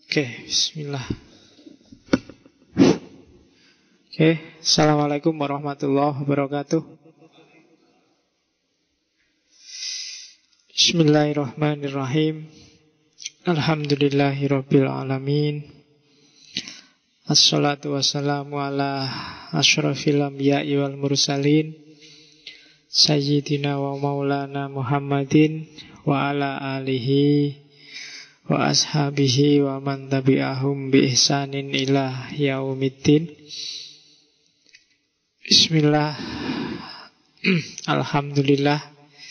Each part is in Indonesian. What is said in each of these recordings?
Oke, bismillah. Assalamualaikum warahmatullahi wabarakatuh. Bismillahirrahmanirrahim. Alhamdulillahirabbil alamin. Assalatu wassalamu ala asyrafil anbiya'i wal mursalin Sayyidina wa maulana Muhammadin wa ala alihi wa ashabihi wa man tabi'ahum bi ihsanin ila yaumiddin. Bismillah. Alhamdulillah.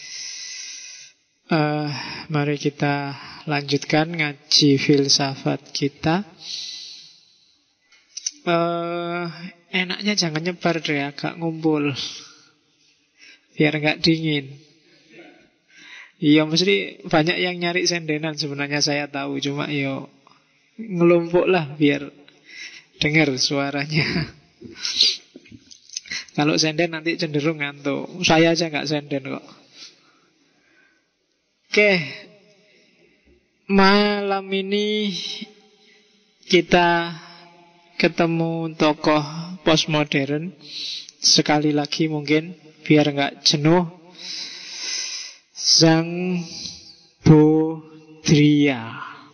Mari kita lanjutkan ngaji filsafat kita. Enaknya jangan nyebar deh, agak ngumpul biar gak dingin. Iya, mesti banyak yang nyari sendenan sebenarnya, saya tahu. Cuma yo ngelumpuk lah biar dengar suaranya. Kalau senden nanti cenderung ngantuk. Saya aja gak senden kok. Oke, malam ini kita ketemu tokoh postmodern sekali lagi, mungkin biar nggak jenuh. Zhang Baudrillard.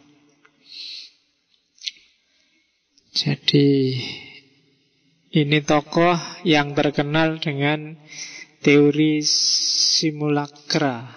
Jadi ini tokoh yang terkenal dengan teori simulakra,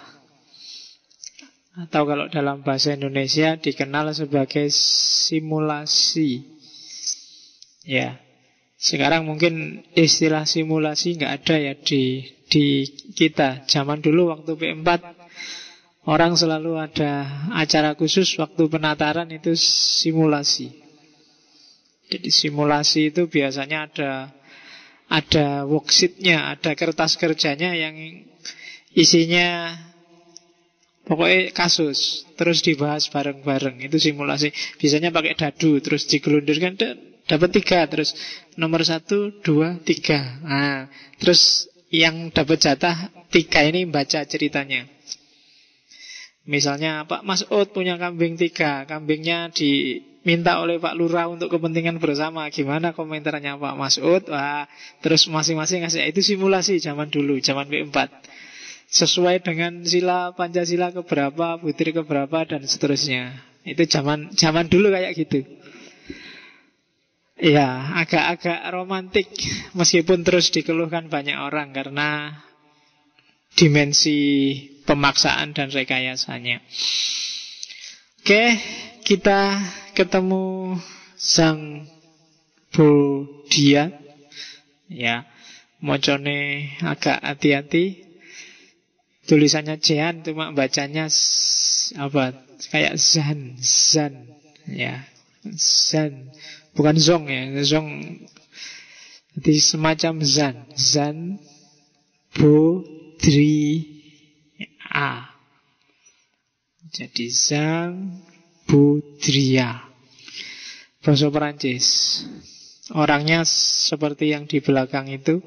atau kalau dalam bahasa Indonesia dikenal sebagai simulasi. Ya, sekarang mungkin istilah simulasi nggak ada ya di kita. Zaman dulu waktu P4 orang selalu ada acara khusus waktu penataran, itu simulasi. Jadi simulasi itu biasanya ada worksheetnya, ada kertas kerjanya yang isinya pokoknya kasus, terus dibahas bareng-bareng. Itu simulasi. Biasanya pakai dadu, terus digelundurkan, dapat 3, terus nomor 1, 2, 3. Nah, terus yang dapat jatah 3 ini baca ceritanya. Misalnya Pak Mas'ud punya kambing 3, kambingnya diminta oleh Pak Lurah untuk kepentingan bersama. Gimana komentarnya Pak Mas'ud? Wah, terus masing-masing ngasih. Itu simulasi zaman dulu, zaman P4. Sesuai dengan sila Pancasila keberapa, butir keberapa, dan seterusnya. Itu zaman dulu kayak gitu. Ya, agak-agak romantik, meskipun terus dikeluhkan banyak orang karena dimensi pemaksaan dan rekayasanya. Oke, kita ketemu Zhang Baudrillard. Ya, mocone agak hati-hati. Tulisannya Jean, cuma bacanya apa? Kayak Zan. Ya, Zan. Bukan Zong ya, Zong. Jadi semacam Zhang Baudrillard. Jadi Zhang Baudrillard, bahasa Perancis. Orangnya seperti yang di belakang itu.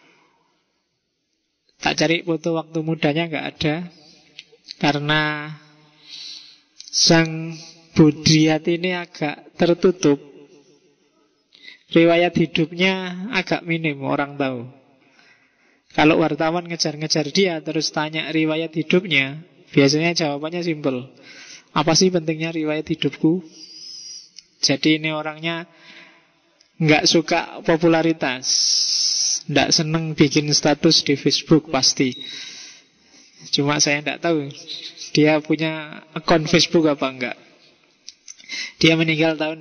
Tak cari foto waktu mudanya nggak ada, karena Zhang Baudrillard ini agak tertutup. Riwayat hidupnya agak minim orang tahu. Kalau wartawan ngejar-ngejar dia terus tanya riwayat hidupnya, biasanya jawabannya simpel. Apa sih pentingnya riwayat hidupku? Jadi ini orangnya nggak suka popularitas, nggak seneng bikin status di Facebook pasti. Cuma saya nggak tahu dia punya akun Facebook apa enggak. Dia meninggal tahun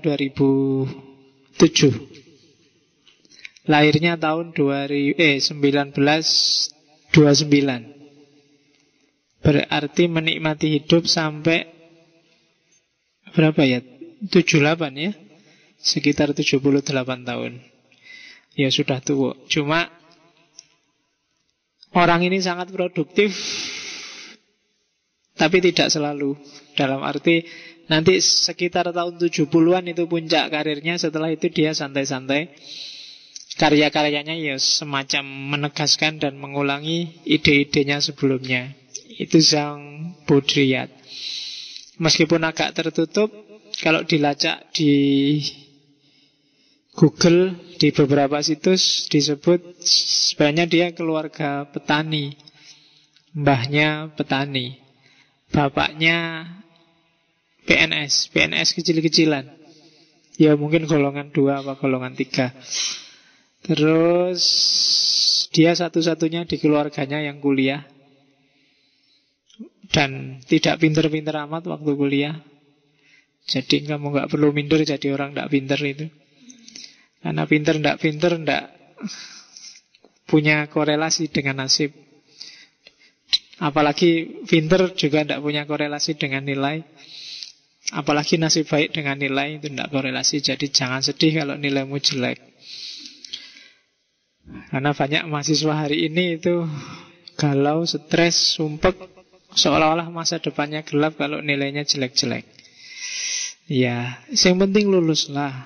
2007. Lahirnya tahun 1929. Berarti menikmati hidup sampai berapa ya? 78 ya? Sekitar 78 tahun. Ya sudah tua. Cuma orang ini sangat produktif, tapi tidak selalu. Dalam arti nanti sekitar tahun 70-an itu puncak karirnya. Setelah itu dia santai-santai. Karya-karyanya ya semacam menegaskan dan mengulangi ide-idenya sebelumnya. Itu Zhang Baudrillard. Meskipun agak tertutup, Kalau dilacak di Google, di beberapa situs disebut sebenarnya dia keluarga petani. Mbahnya petani, bapaknya PNS, PNS kecil-kecilan. Ya mungkin golongan 2 apa golongan 3. Terus dia satu-satunya di keluarganya yang kuliah. Dan tidak pinter-pinter amat waktu kuliah. Jadi kamu gak perlu minder jadi orang gak pinter itu. Karena pinter gak punya korelasi dengan nasib. Apalagi pinter juga tidak punya korelasi dengan nilai. Apalagi nasib baik dengan nilai itu tidak korelasi. Jadi jangan sedih kalau nilaimu jelek. Karena banyak mahasiswa hari ini itu galau, stres, sumpek, seolah-olah masa depannya gelap kalau nilainya jelek-jelek. Ya, yang penting lulus lah.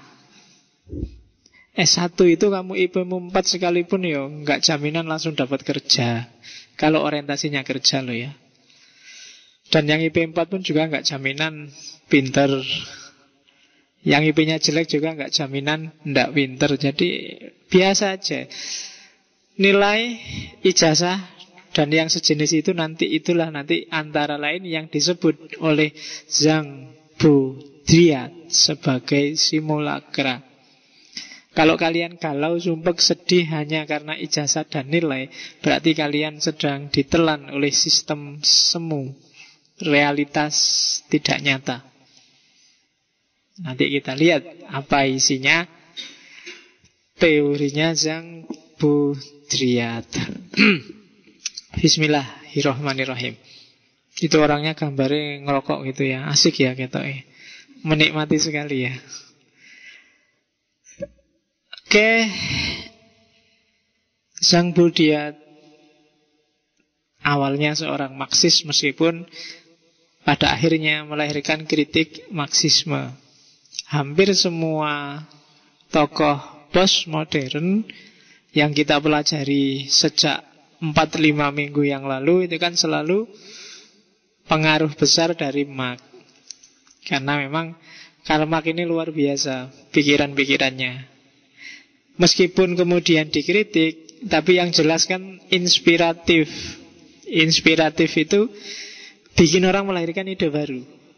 S1 itu kamu IP-mu 4 sekalipun ya nggak jaminan langsung dapat kerja. Kalau orientasinya kerja loh ya. Dan yang IP 4 pun juga nggak jaminan pinter. Yang IP-nya jelek juga nggak jaminan ndak pinter. Jadi biasa aja. Nilai, ijazah, dan yang sejenis itu itulah nanti antara lain yang disebut oleh Zhang Budriat sebagai simulakra. Kalau kalian galau, sumpek, sedih hanya karena ijazah dan nilai, berarti kalian sedang ditelan oleh sistem semu. Realitas tidak nyata. Nanti kita lihat apa isinya teorinya Zhang Budriat. Bismillahirrahmanirrahim. Itu orangnya gambarnya ngerokok gitu ya. Asik ya ketoknya. Menikmati sekali ya. Oke, Zhang Budriat awalnya seorang Marxis meskipun pada akhirnya melahirkan kritik Marxisme. Hampir semua tokoh postmodern yang kita pelajari sejak 4-5 minggu yang lalu itu kan selalu pengaruh besar dari Marx. Karena memang Karl Marx ini luar biasa pikiran-pikirannya. Meskipun kemudian dikritik, tapi yang jelas kan inspiratif. Inspiratif itu bikin orang melahirkan ide baru.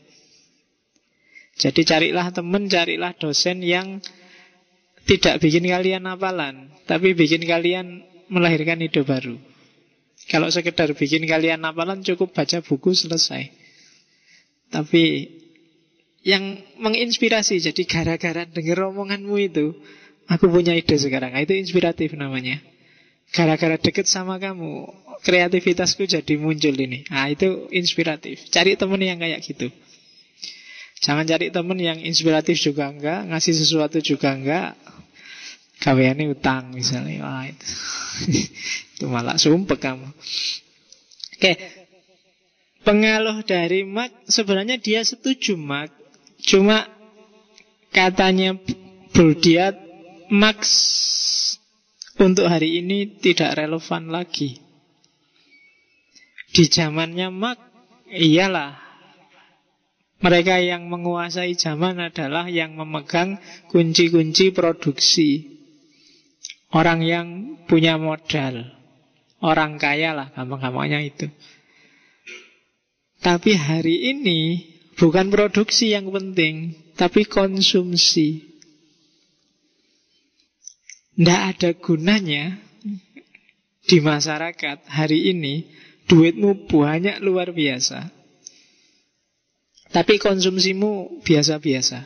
Jadi carilah teman, carilah dosen yang tidak bikin kalian hafalan, tapi bikin kalian melahirkan ide baru. Kalau sekedar bikin kalian hafalan cukup baca buku selesai. Tapi yang menginspirasi, jadi gara-gara denger omonganmu itu aku punya ide sekarang. Itu inspiratif namanya. Gara-gara deket sama kamu, kreativitasku jadi muncul ini. Itu inspiratif. Cari temen yang kayak gitu. Jangan cari temen yang inspiratif juga enggak, ngasih sesuatu juga enggak. Kawiannya utang misalnya. Itu malah sumpek kamu. Oke. Pengaruh dari Marx, sebenarnya dia setuju Marx. Cuma katanya Budriat, Marx untuk hari ini tidak relevan lagi. Di zamannya Marx, iyalah, mereka yang menguasai zaman adalah yang memegang kunci-kunci produksi. Orang yang punya modal, orang kaya lah gampang-gampangnya itu. Tapi hari ini bukan produksi yang penting, tapi konsumsi. Tidak ada gunanya di masyarakat hari ini duitmu banyak luar biasa, tapi konsumsimu biasa-biasa.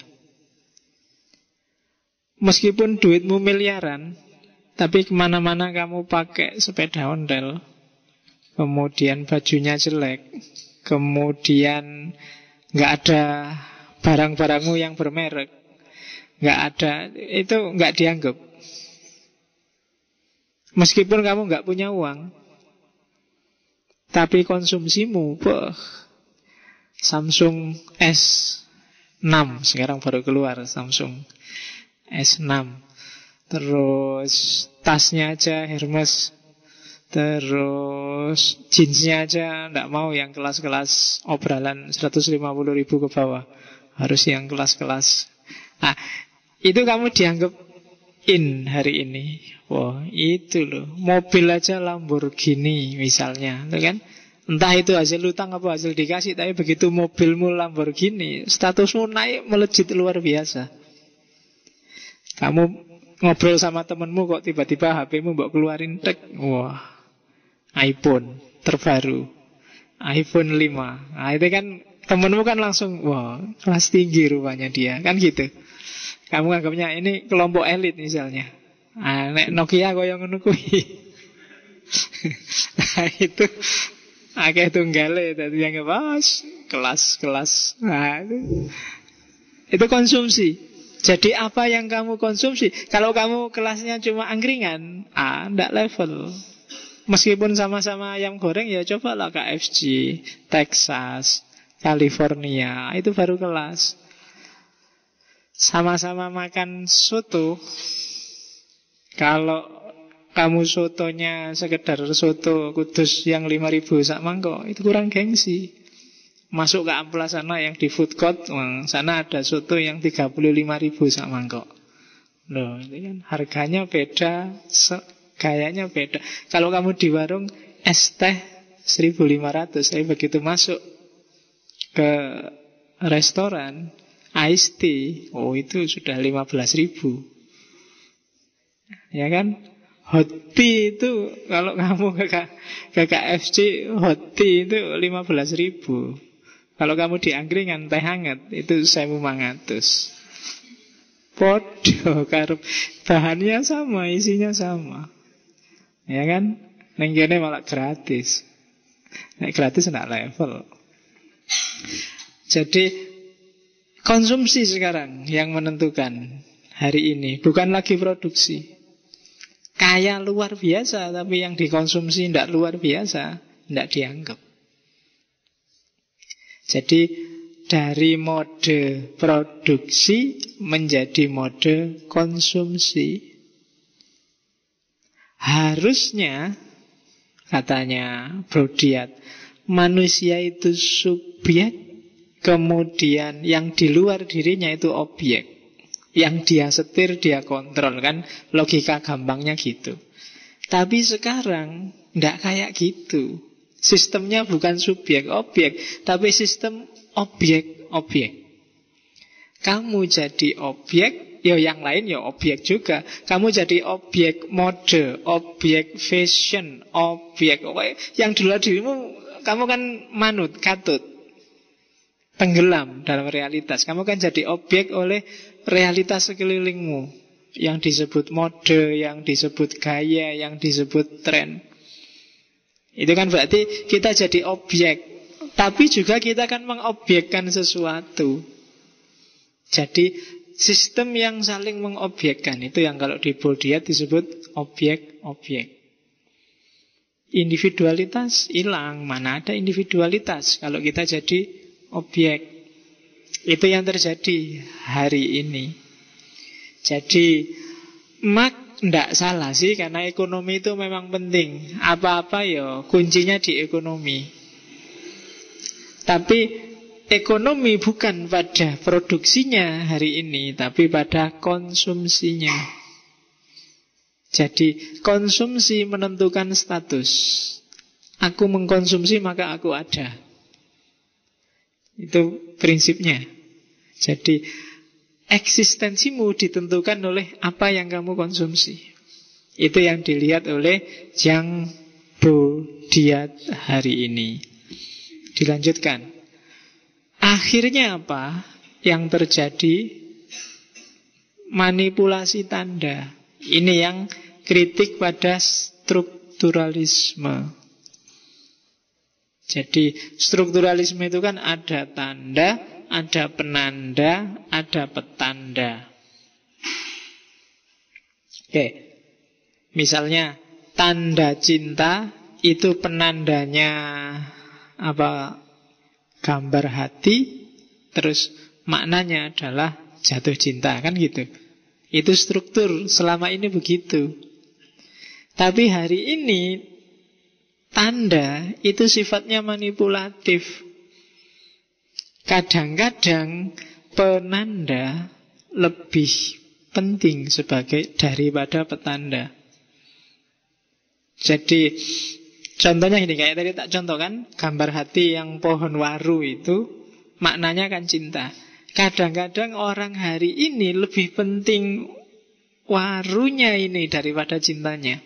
Meskipun duitmu miliaran, tapi kemana-mana kamu pakai sepeda ondel, kemudian bajunya jelek, kemudian nggak ada barang-barangmu yang bermerek, nggak ada, itu nggak dianggap. Meskipun kamu nggak punya uang, tapi konsumsimu, Samsung S6 sekarang baru keluar, Samsung S6. Terus tasnya aja Hermes, terus jeansnya aja nggak mau yang kelas-kelas obralan 150.000 ke bawah, harus yang kelas-kelas. Nah, itu kamu dianggap in hari ini. Wah, itu loh. Mobil aja Lamborghini misalnya, kan? Entah itu hasil utang apa hasil dikasih, tapi begitu mobilmu Lamborghini, statusmu naik melejit luar biasa. Kamu ngobrol sama temenmu kok tiba-tiba HP-mu mbok keluarin tek. Wah, iPhone terbaru, iPhone 5. Nah, itu kan temenmu kan langsung, wah, kelas tinggi rupanya dia, kan gitu. Kamu anggapnya ini kelompok elit misalnya. Nah, nek Nokia kaya ngono kuwi. Nah, itu akeh tunggale dadi yang ngebahas kelas-kelas. Nah, itu konsumsi. Jadi apa yang kamu konsumsi? Kalau kamu kelasnya cuma angkringan, ndak level. Meskipun sama-sama ayam goreng, ya cobalah KFC, Texas, California, itu baru kelas. Sama-sama makan soto, kalau kamu sotonya sekedar soto Kudus yang 5.000 sak mangkok, itu kurang gengsi. Masuk ke amplas sana yang di food court, sana ada soto yang 35.000 sak mangkok. Loh, itu kan harganya beda, gayanya beda. Kalau kamu di warung, es teh 1.500, tapi begitu masuk ke restoran, iced tea, oh itu sudah 15.000. Ya kan? Hot tea itu kalau kamu ke KFC, hot tea itu 15.000. Kalau kamu di angkringan teh hangat itu 1.500. Podo karep bahannya sama, isinya sama. Ya kan? Ning kene malah gratis. Nek gratis enggak level. Jadi konsumsi sekarang yang menentukan hari ini, bukan lagi produksi. Kaya luar biasa, tapi yang dikonsumsi tidak luar biasa, tidak dianggap. Jadi dari mode produksi menjadi mode konsumsi. Harusnya, katanya Brodiat, manusia itu subjek, kemudian yang di luar dirinya itu objek. Yang dia setir, dia kontrol, kan logika gampangnya gitu. Tapi sekarang tidak kayak gitu. Sistemnya bukan subjek-objek, tapi sistem objek-objek. Kamu jadi objek, ya yang lain ya objek juga. Kamu jadi objek mode, objek fashion, objek yang di luar dirimu. Kamu kan manut, katut, tenggelam dalam realitas. Kamu kan jadi objek oleh realitas sekelilingmu, yang disebut mode, yang disebut gaya, yang disebut tren. Itu kan berarti kita jadi objek, tapi juga kita kan mengobjekkan sesuatu. Jadi sistem yang saling mengobjekkan, itu yang kalau di Brodiat disebut objek-objek. Individualitas hilang. Mana ada individualitas kalau kita jadi objek. Itu yang terjadi hari ini. Jadi ndak salah sih, karena ekonomi itu memang penting. Apa-apa ya kuncinya di ekonomi. Tapi ekonomi bukan pada produksinya hari ini, tapi pada konsumsinya. Jadi konsumsi menentukan status. Aku mengkonsumsi maka aku ada. Itu prinsipnya. Jadi eksistensimu ditentukan oleh apa yang kamu konsumsi. Itu yang dilihat oleh Jean Brodiat hari ini. Dilanjutkan. Akhirnya apa yang terjadi? Manipulasi tanda. Ini yang kritik pada strukturalisme. Jadi strukturalisme itu kan ada tanda, ada penanda, ada petanda. Oke. Misalnya tanda cinta itu penandanya apa? Gambar hati, terus maknanya adalah jatuh cinta, kan gitu. Itu struktur selama ini begitu. Tapi hari ini tanda itu sifatnya manipulatif. Kadang-kadang penanda lebih penting sebagai daripada petanda. Jadi contohnya ini, kayak tadi tak contohkan gambar hati yang pohon waru itu, maknanya kan cinta. Kadang-kadang orang hari ini lebih penting warunya ini daripada cintanya.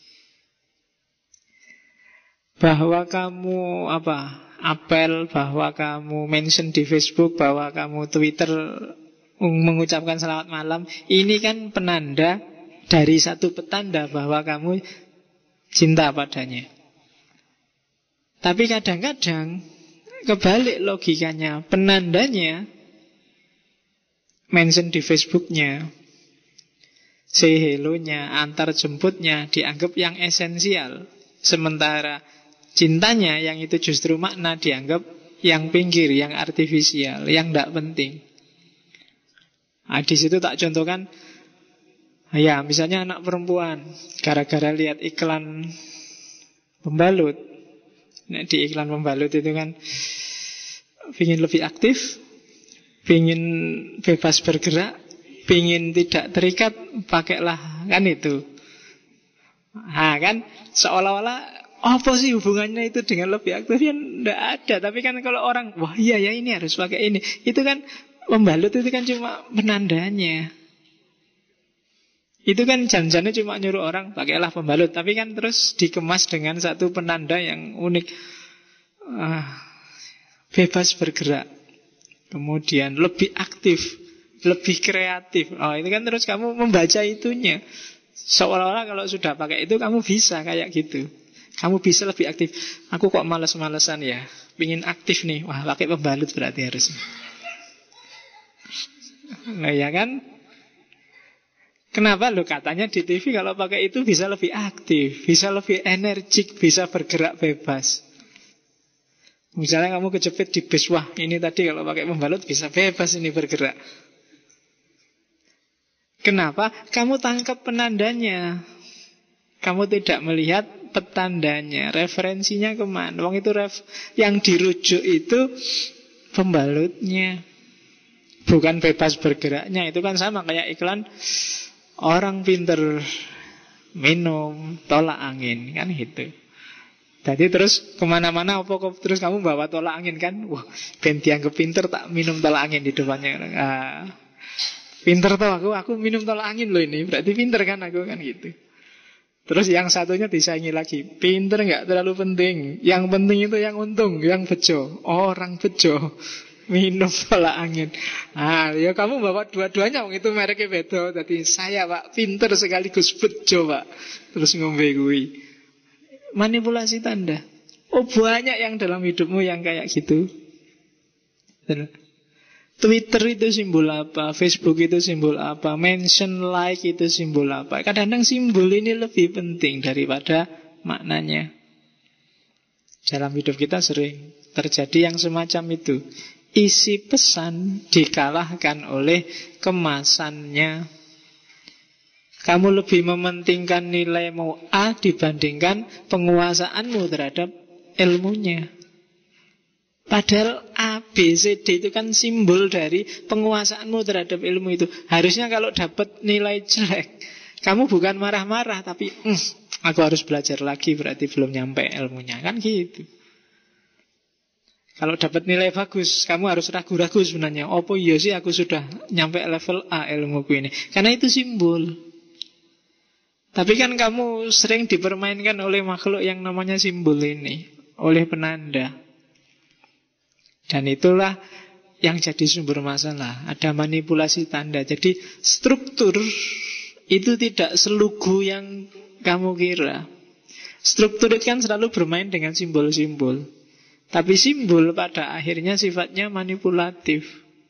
Bahwa kamu apel, bahwa kamu mention di Facebook, bahwa kamu Twitter mengucapkan selamat malam, ini kan penanda dari satu petanda bahwa kamu cinta padanya. Tapi kadang-kadang kebalik logikanya, penandanya mention di Facebooknya, say hello-nya, antar jemputnya dianggap yang esensial. Sementara cintanya yang itu justru makna dianggap yang pinggir, yang artifisial, yang tidak penting. Nah, di situ tak contohkan, ya misalnya anak perempuan gara-gara lihat iklan pembalut. Nah, di iklan pembalut itu kan ingin lebih aktif, pingin bebas bergerak, pingin tidak terikat, pakailah kan itu. Nah kan seolah-olah apa sih hubungannya itu dengan lebih aktif? Ya tidak ada. Tapi kan kalau orang, wah iya ya ini harus pakai ini, itu kan pembalut itu kan cuma penandanya. Itu kan janjinya cuma nyuruh orang pakailah pembalut, tapi kan terus dikemas dengan satu penanda yang unik. Bebas bergerak, kemudian lebih aktif, lebih kreatif. Oh, itu kan terus kamu membaca itunya. Seolah-olah kalau sudah pakai itu kamu bisa kayak gitu. Kamu bisa lebih aktif. Aku kok males-malesan ya, pingin aktif nih. Wah, pakai pembalut berarti harusnya. Nah ya kan. Kenapa lo katanya di TV kalau pakai itu bisa lebih aktif, bisa lebih energik, bisa bergerak bebas. Misalnya kamu kejepit di bis, wah ini tadi kalau pakai pembalut bisa bebas ini bergerak. Kenapa? Kamu tangkap penandanya, kamu tidak melihat petandanya, referensinya kemana. Wong itu yang dirujuk itu pembalutnya, bukan bebas bergeraknya. Itu kan sama kayak iklan orang pinter minum tolak angin kan gitu. Jadi terus kemana-mana terus kamu bawa tolak angin kan. Wah, ben dianggap pinter tak minum tolak angin di depannya. Pinter tuh aku minum tolak angin loh ini. Berarti pinter kan aku kan gitu. Terus yang satunya disaingi lagi. Pinter gak terlalu penting, yang penting itu yang untung, yang bejo. Orang bejo minum tolak angin. Ya kamu bawa dua-duanya, itu mereknya beda. Tadi saya pak pinter sekaligus bejo pak. Terus ngombe gue. Manipulasi tanda. Oh banyak yang dalam hidupmu yang kayak gitu. Twitter itu simbol apa, Facebook itu simbol apa, mention like itu simbol apa. Kadang-kadang simbol ini lebih penting daripada maknanya. Dalam hidup kita sering terjadi yang semacam itu. Isi pesan dikalahkan oleh kemasannya. Kamu lebih mementingkan nilaimu A dibandingkan penguasaanmu terhadap ilmunya. Padahal A, B, C, D itu kan simbol dari penguasaanmu terhadap ilmu itu. Harusnya kalau dapat nilai jelek, kamu bukan marah-marah, tapi aku harus belajar lagi, berarti belum nyampe ilmunya. Kan gitu. Kalau dapat nilai bagus, kamu harus ragu-ragu sebenarnya. Apa iya sih aku sudah nyampe level A ilmuku ini. Karena itu simbol. Tapi kan kamu sering dipermainkan oleh makhluk yang namanya simbol ini, oleh penanda. Dan itulah yang jadi sumber masalah. Ada manipulasi tanda. Jadi struktur itu tidak selugu yang kamu kira. Struktur itu kan selalu bermain dengan simbol-simbol. Tapi simbol pada akhirnya sifatnya manipulatif.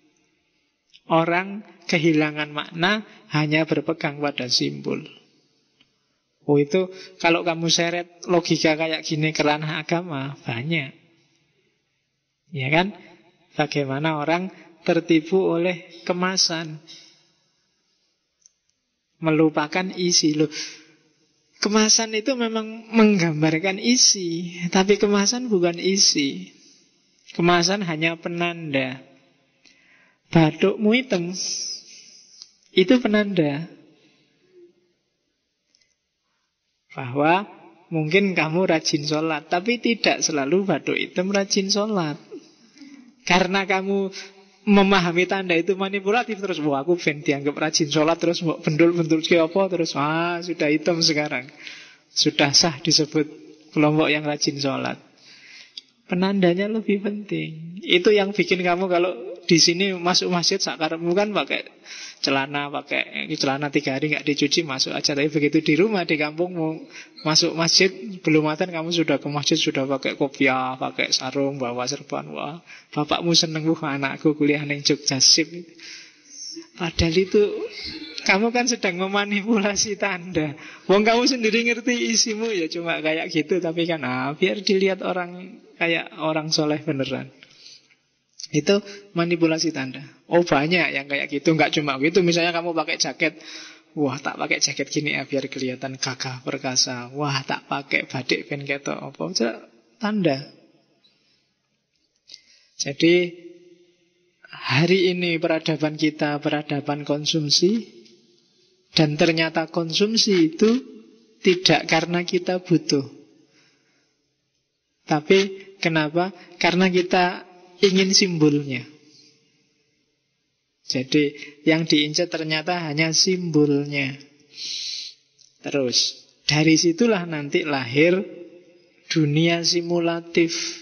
Orang kehilangan makna hanya berpegang pada simbol. Oh itu kalau kamu seret logika kayak gini ke ranah agama, banyak. Ya kan? Bagaimana orang tertipu oleh kemasan, melupakan isi. Loh, kemasan itu memang menggambarkan isi, tapi kemasan bukan isi. Kemasan hanya penanda. bathukmu hitam, itu penanda bahwa mungkin kamu rajin sholat, tapi tidak selalu bathuk hitam rajin sholat. Karena kamu memahami tanda itu manipulatif, terus wah aku ben dianggap rajin sholat, terus mau bendul-bendul ke apa, terus sudah hitam sekarang, sudah sah disebut kelompok yang rajin sholat. Penandanya lebih penting. Itu yang bikin kamu kalau di sini masuk masjid sakarepmu kan pakai celana 3 hari nggak dicuci masuk aja. Tapi begitu di rumah di kampungmu masuk masjid belum makan kamu sudah ke masjid sudah pakai kopiah, pakai sarung, bawa serban. Wah, bapakmu seneng, wah anakku kuliah neng Jogja sip. Padahal itu kamu kan sedang memanipulasi tanda. Wong kamu sendiri ngerti isimu ya cuma kayak gitu, tapi kan biar dilihat orang kayak orang soleh beneran. Itu manipulasi tanda. Oh banyak yang kayak gitu, nggak cuma gitu. Misalnya kamu pakai jaket, wah tak pakai jaket gini ya biar kelihatan gagah perkasa. Wah tak pakai badik ben ketok apa, tanda. Jadi hari ini peradaban kita peradaban konsumsi, dan ternyata konsumsi itu tidak karena kita butuh. Tapi kenapa? Karena kita ingin simbolnya. Jadi yang diincar ternyata hanya simbolnya. Terus dari situlah nanti lahir dunia simulatif.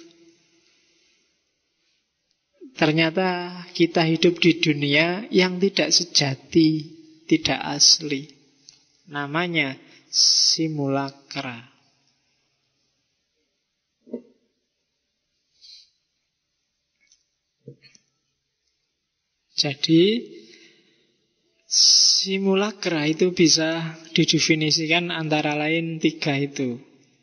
Ternyata kita hidup di dunia yang tidak sejati, tidak asli. Namanya simulakra. Jadi simulakra itu bisa didefinisikan antara lain 3 itu.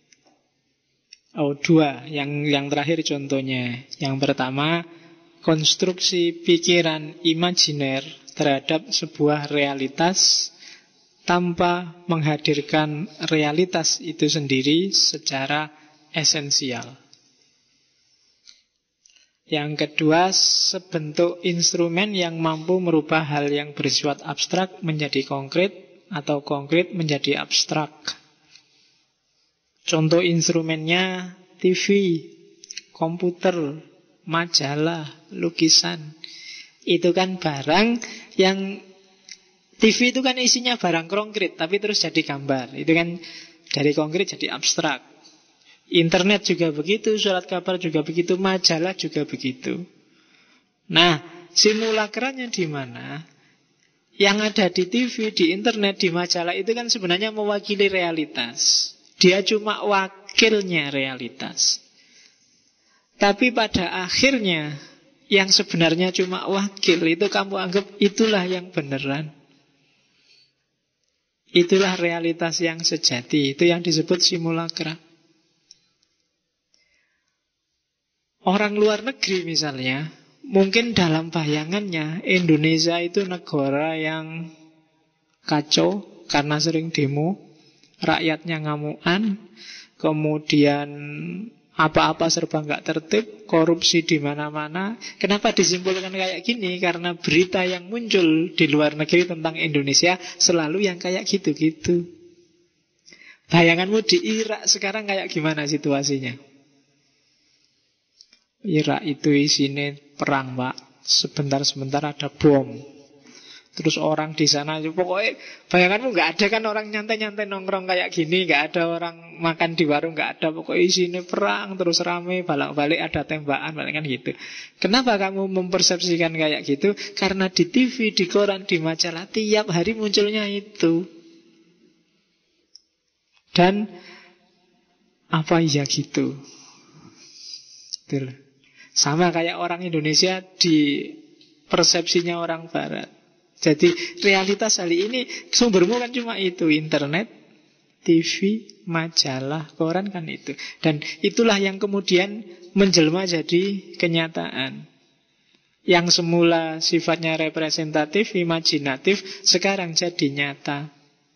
Oh 2, yang terakhir contohnya. Yang pertama, konstruksi pikiran imajiner terhadap sebuah realitas tanpa menghadirkan realitas itu sendiri secara esensial. Yang kedua, sebentuk instrumen yang mampu merubah hal yang bersifat abstrak menjadi konkret atau konkret menjadi abstrak. Contoh instrumennya TV, komputer, majalah, lukisan. Itu kan barang yang TV itu kan isinya barang konkret tapi terus jadi gambar. Itu kan dari konkret jadi abstrak. Internet juga begitu, surat kabar juga begitu, majalah juga begitu. Nah, simulakranya di mana? Yang ada di TV, di internet, di majalah itu kan sebenarnya mewakili realitas. Dia cuma wakilnya realitas. Tapi pada akhirnya yang sebenarnya cuma wakil itu kamu anggap itulah yang beneran. Itulah realitas yang sejati. Itu yang disebut simulakra. Orang luar negeri misalnya, mungkin dalam bayangannya Indonesia itu negara yang kacau karena sering demo, rakyatnya ngamuan, kemudian apa-apa serba nggak tertib, korupsi di mana-mana. Kenapa disimpulkan kayak gini? Karena berita yang muncul di luar negeri tentang Indonesia selalu yang kayak gitu-gitu. Bayanganmu di Irak sekarang kayak gimana situasinya? Irak itu isinya perang, Pak. Sebentar-sebentar ada bom. Terus orang di sana, pokoknya bayanganmu nggak ada kan orang nyantai-nyantai nongkrong kayak gini, nggak ada orang makan di warung, nggak ada. Pokoknya isinya perang, terus rame, balik-balik ada tembakan, balik kan gitu. Kenapa kamu mempersepsikan kayak gitu? Karena di TV, di koran, di majalah tiap hari munculnya itu. Dan apa iya gitu? Betul. Sama kayak orang Indonesia di persepsinya orang Barat. Jadi realitas hari ini sumbermu kan cuma itu, internet, TV, majalah, koran kan itu. Dan itulah yang kemudian menjelma jadi kenyataan. Yang semula sifatnya representatif, imajinatif, sekarang jadi nyata.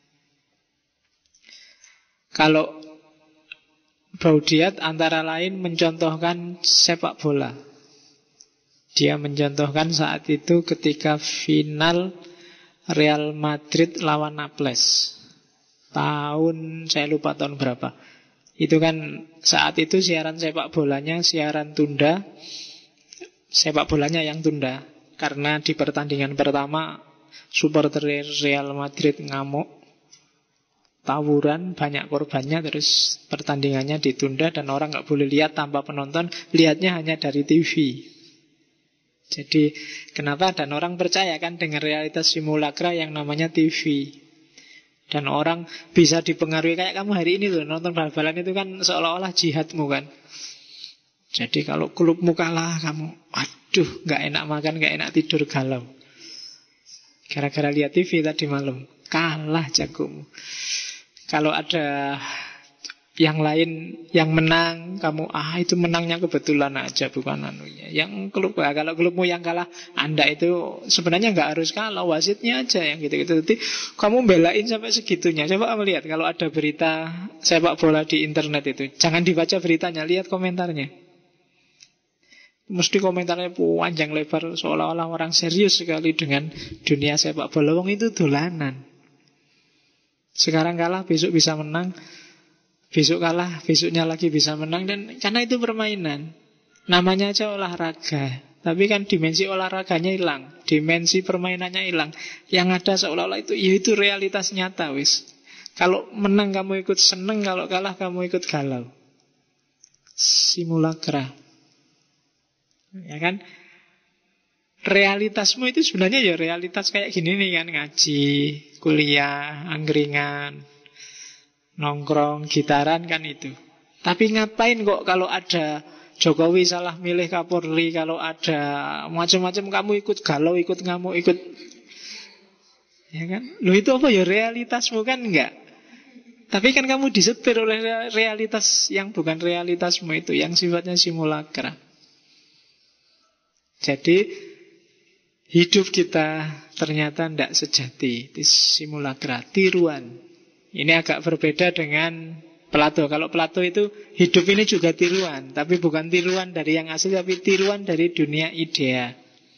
Kalau Baudiat antara lain mencontohkan sepak bola. Dia mencontohkan saat itu ketika final Real Madrid lawan Naples. Tahun, saya lupa tahun berapa. Itu kan saat itu siaran sepak bolanya siaran tunda. Sepak bolanya yang tunda karena di pertandingan pertama supporter Real Madrid ngamuk, tawuran, banyak korbannya, terus pertandingannya ditunda dan orang nggak boleh lihat tanpa penonton, lihatnya hanya dari TV. Jadi kenapa? Dan orang percaya kan dengan realitas simulakra yang namanya TV. Dan orang bisa dipengaruhi. Kayak kamu hari ini tuh nonton bal-balan itu kan seolah-olah jihadmu kan. Jadi kalau klubmu kalah, kamu aduh gak enak makan, gak enak tidur, galau. Gara-gara lihat TV tadi malam, kalah jagomu. Kalau ada yang lain yang menang, kamu itu menangnya kebetulan aja, bukan anunya. Yang klub, kalau klubmu yang kalah, Anda itu sebenarnya nggak harus kalah, wasitnya aja yang gitu-gitu. Jadi kamu belain sampai segitunya. Coba kamu lihat kalau ada berita sepak bola di internet itu, jangan dibaca beritanya, lihat komentarnya. Mesti komentarnya panjang lebar, seolah-olah orang serius sekali dengan dunia sepak bola. Wong itu dolanan. Sekarang kalah, besok bisa menang. Besok kalah, besoknya lagi bisa menang. Dan karena itu permainan. Namanya aja olahraga, tapi kan dimensi olahraganya hilang, dimensi permainannya hilang. Yang ada seolah-olah itu, ya itu realitas nyata wis. Kalau menang kamu ikut seneng, kalau kalah kamu ikut galau. Simulakra. Ya kan? Realitasmu itu sebenarnya ya realitas kayak gini nih kan, ngaji, kuliah, angkringan, nongkrong, gitaran kan itu. Tapi ngapain kok kalau ada Jokowi salah milih Kapolri, kalau ada macam-macam kamu ikut galau, ikut ngamuk, ikut, ya kan? Loh itu apa ya, realitasmu kan enggak. Tapi kan kamu disetir oleh realitas yang bukan realitasmu itu, yang sifatnya simulakra. Jadi hidup kita ternyata tidak sejati, itu simulakra, tiruan. Ini agak berbeda dengan Plato. Kalau Plato itu hidup ini juga tiruan, tapi bukan tiruan dari yang asli, tapi tiruan dari dunia idea.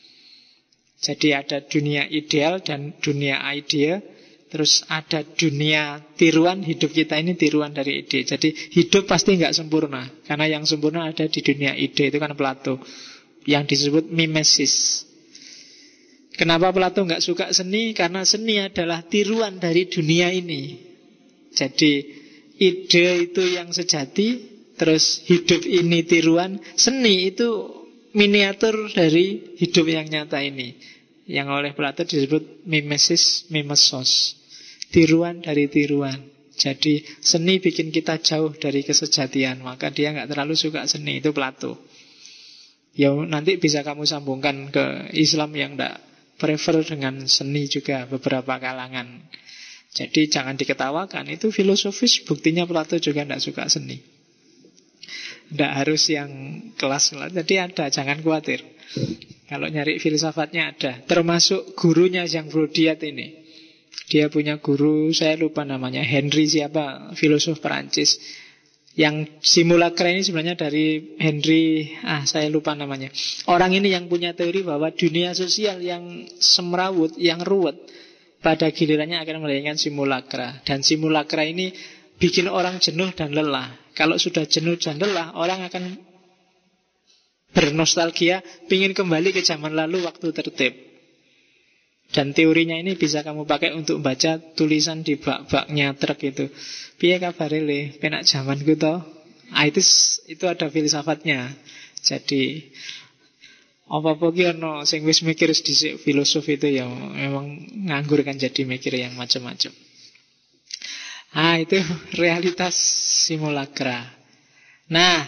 Jadi ada dunia ideal dan dunia idea. Terus ada dunia tiruan, hidup kita ini tiruan dari ide. Jadi hidup pasti nggak sempurna, karena yang sempurna ada di dunia ide, itu kan Plato, yang disebut mimesis. Kenapa Plato nggak suka seni? Karena seni adalah tiruan dari dunia ini. Jadi ide itu yang sejati, terus hidup ini tiruan. Seni itu miniatur dari hidup yang nyata ini, yang oleh Plato disebut mimesis, mimesos, tiruan dari tiruan. Jadi seni bikin kita jauh dari kesejatian, maka dia nggak terlalu suka seni. Itu Plato. Ya nanti bisa kamu sambungkan ke Islam yang nggak prefer dengan seni juga, beberapa kalangan. Jadi jangan diketawakan, itu filosofis, buktinya Plato juga tidak suka seni. Tidak harus yang kelas. Jadi ada, jangan khawatir. Kalau nyari filsafatnya ada. Termasuk gurunya yang Brodiat ini. Dia punya guru, saya lupa namanya, Henry siapa, filosof Perancis. Yang simulakra ini sebenarnya dari Henry, saya lupa namanya. Orang ini yang punya teori bahwa dunia sosial yang semrawut, yang ruwet, pada gilirannya akan melahirkan simulakra. Dan simulakra ini bikin orang jenuh dan lelah. Kalau sudah jenuh dan lelah, orang akan bernostalgia, pingin kembali ke zaman lalu waktu tertib. Dan teorinya ini bisa kamu pakai untuk baca tulisan di bak-baknya truk itu. Piye kabare le, penak zamanku to. Itu ada filsafatnya. Jadi apa-apa ki ono sing wis mikir dhisik filosof itu ya memang nganggur kan, jadi mikir yang macam-macam. Itu realitas simulakra. Nah,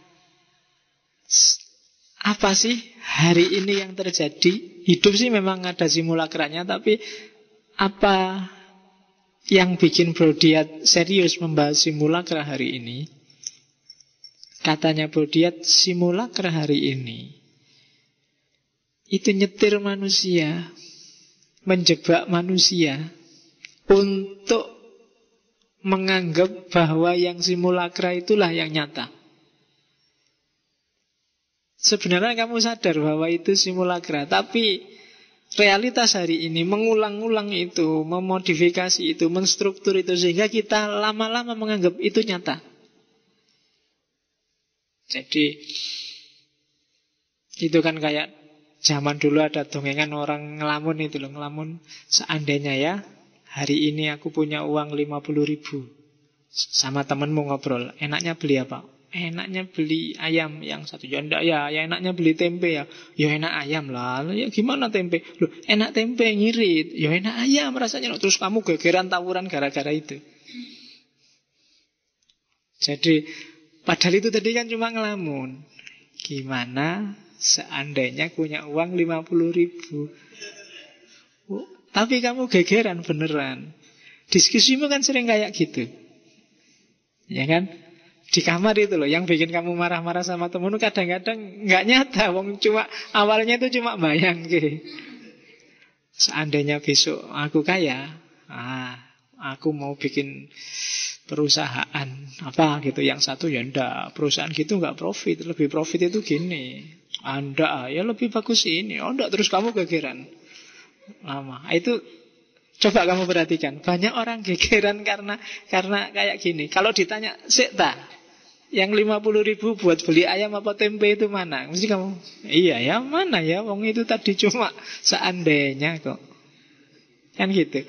apa sih hari ini yang terjadi? Hidup sih memang ada simulakranya, tapi apa yang bikin Brodiat serius membahas simulakra hari ini? Katanya Brodiat, simulakra hari ini itu nyetir manusia, menjebak manusia untuk menganggap bahwa yang simulakra itulah yang nyata. Sebenarnya kamu sadar bahwa itu simulakra, tapi realitas hari ini mengulang-ulang itu, memodifikasi itu, menstruktur itu, sehingga kita lama-lama menganggap itu nyata. Jadi itu kan kayak zaman dulu ada dongengan orang ngelamun itu loh, ngelamun, seandainya ya hari ini aku punya uang 50.000, sama temenmu ngobrol, enaknya beli apa? Enaknya beli ayam yang satu. Ya enggak ya, ya enaknya beli tempe ya. Ya enak ayam lah. Ya gimana tempe? Loh, enak tempe ngirit. Ya enak ayam rasanya. Terus kamu gegeran tawuran gara-gara itu. Jadi padahal itu tadi kan cuma ngelamun. Gimana seandainya punya uang 50.000? Oh, tapi kamu gegeran beneran. Diskusimu kan sering kayak gitu, ya kan? Di kamar itu loh, yang bikin kamu marah-marah sama temenmu kadang-kadang nggak nyata, wong cuma awalnya itu cuma bayang gitu. Seandainya besok aku kaya, aku mau bikin perusahaan apa gitu. Yang satu ya ndak, perusahaan gitu nggak profit, lebih profit itu gini. Anda ya lebih bagus ini. Oh ndak, terus kamu gegeran lama. Itu coba kamu perhatikan, banyak orang gegeran karena kayak gini. Kalau ditanya, "Sekta, yang 50.000 buat beli ayam apa tempe itu mana?" Mesti kamu, "Iya ya, mana ya, wong itu tadi cuma seandainya kok." Kan gitu.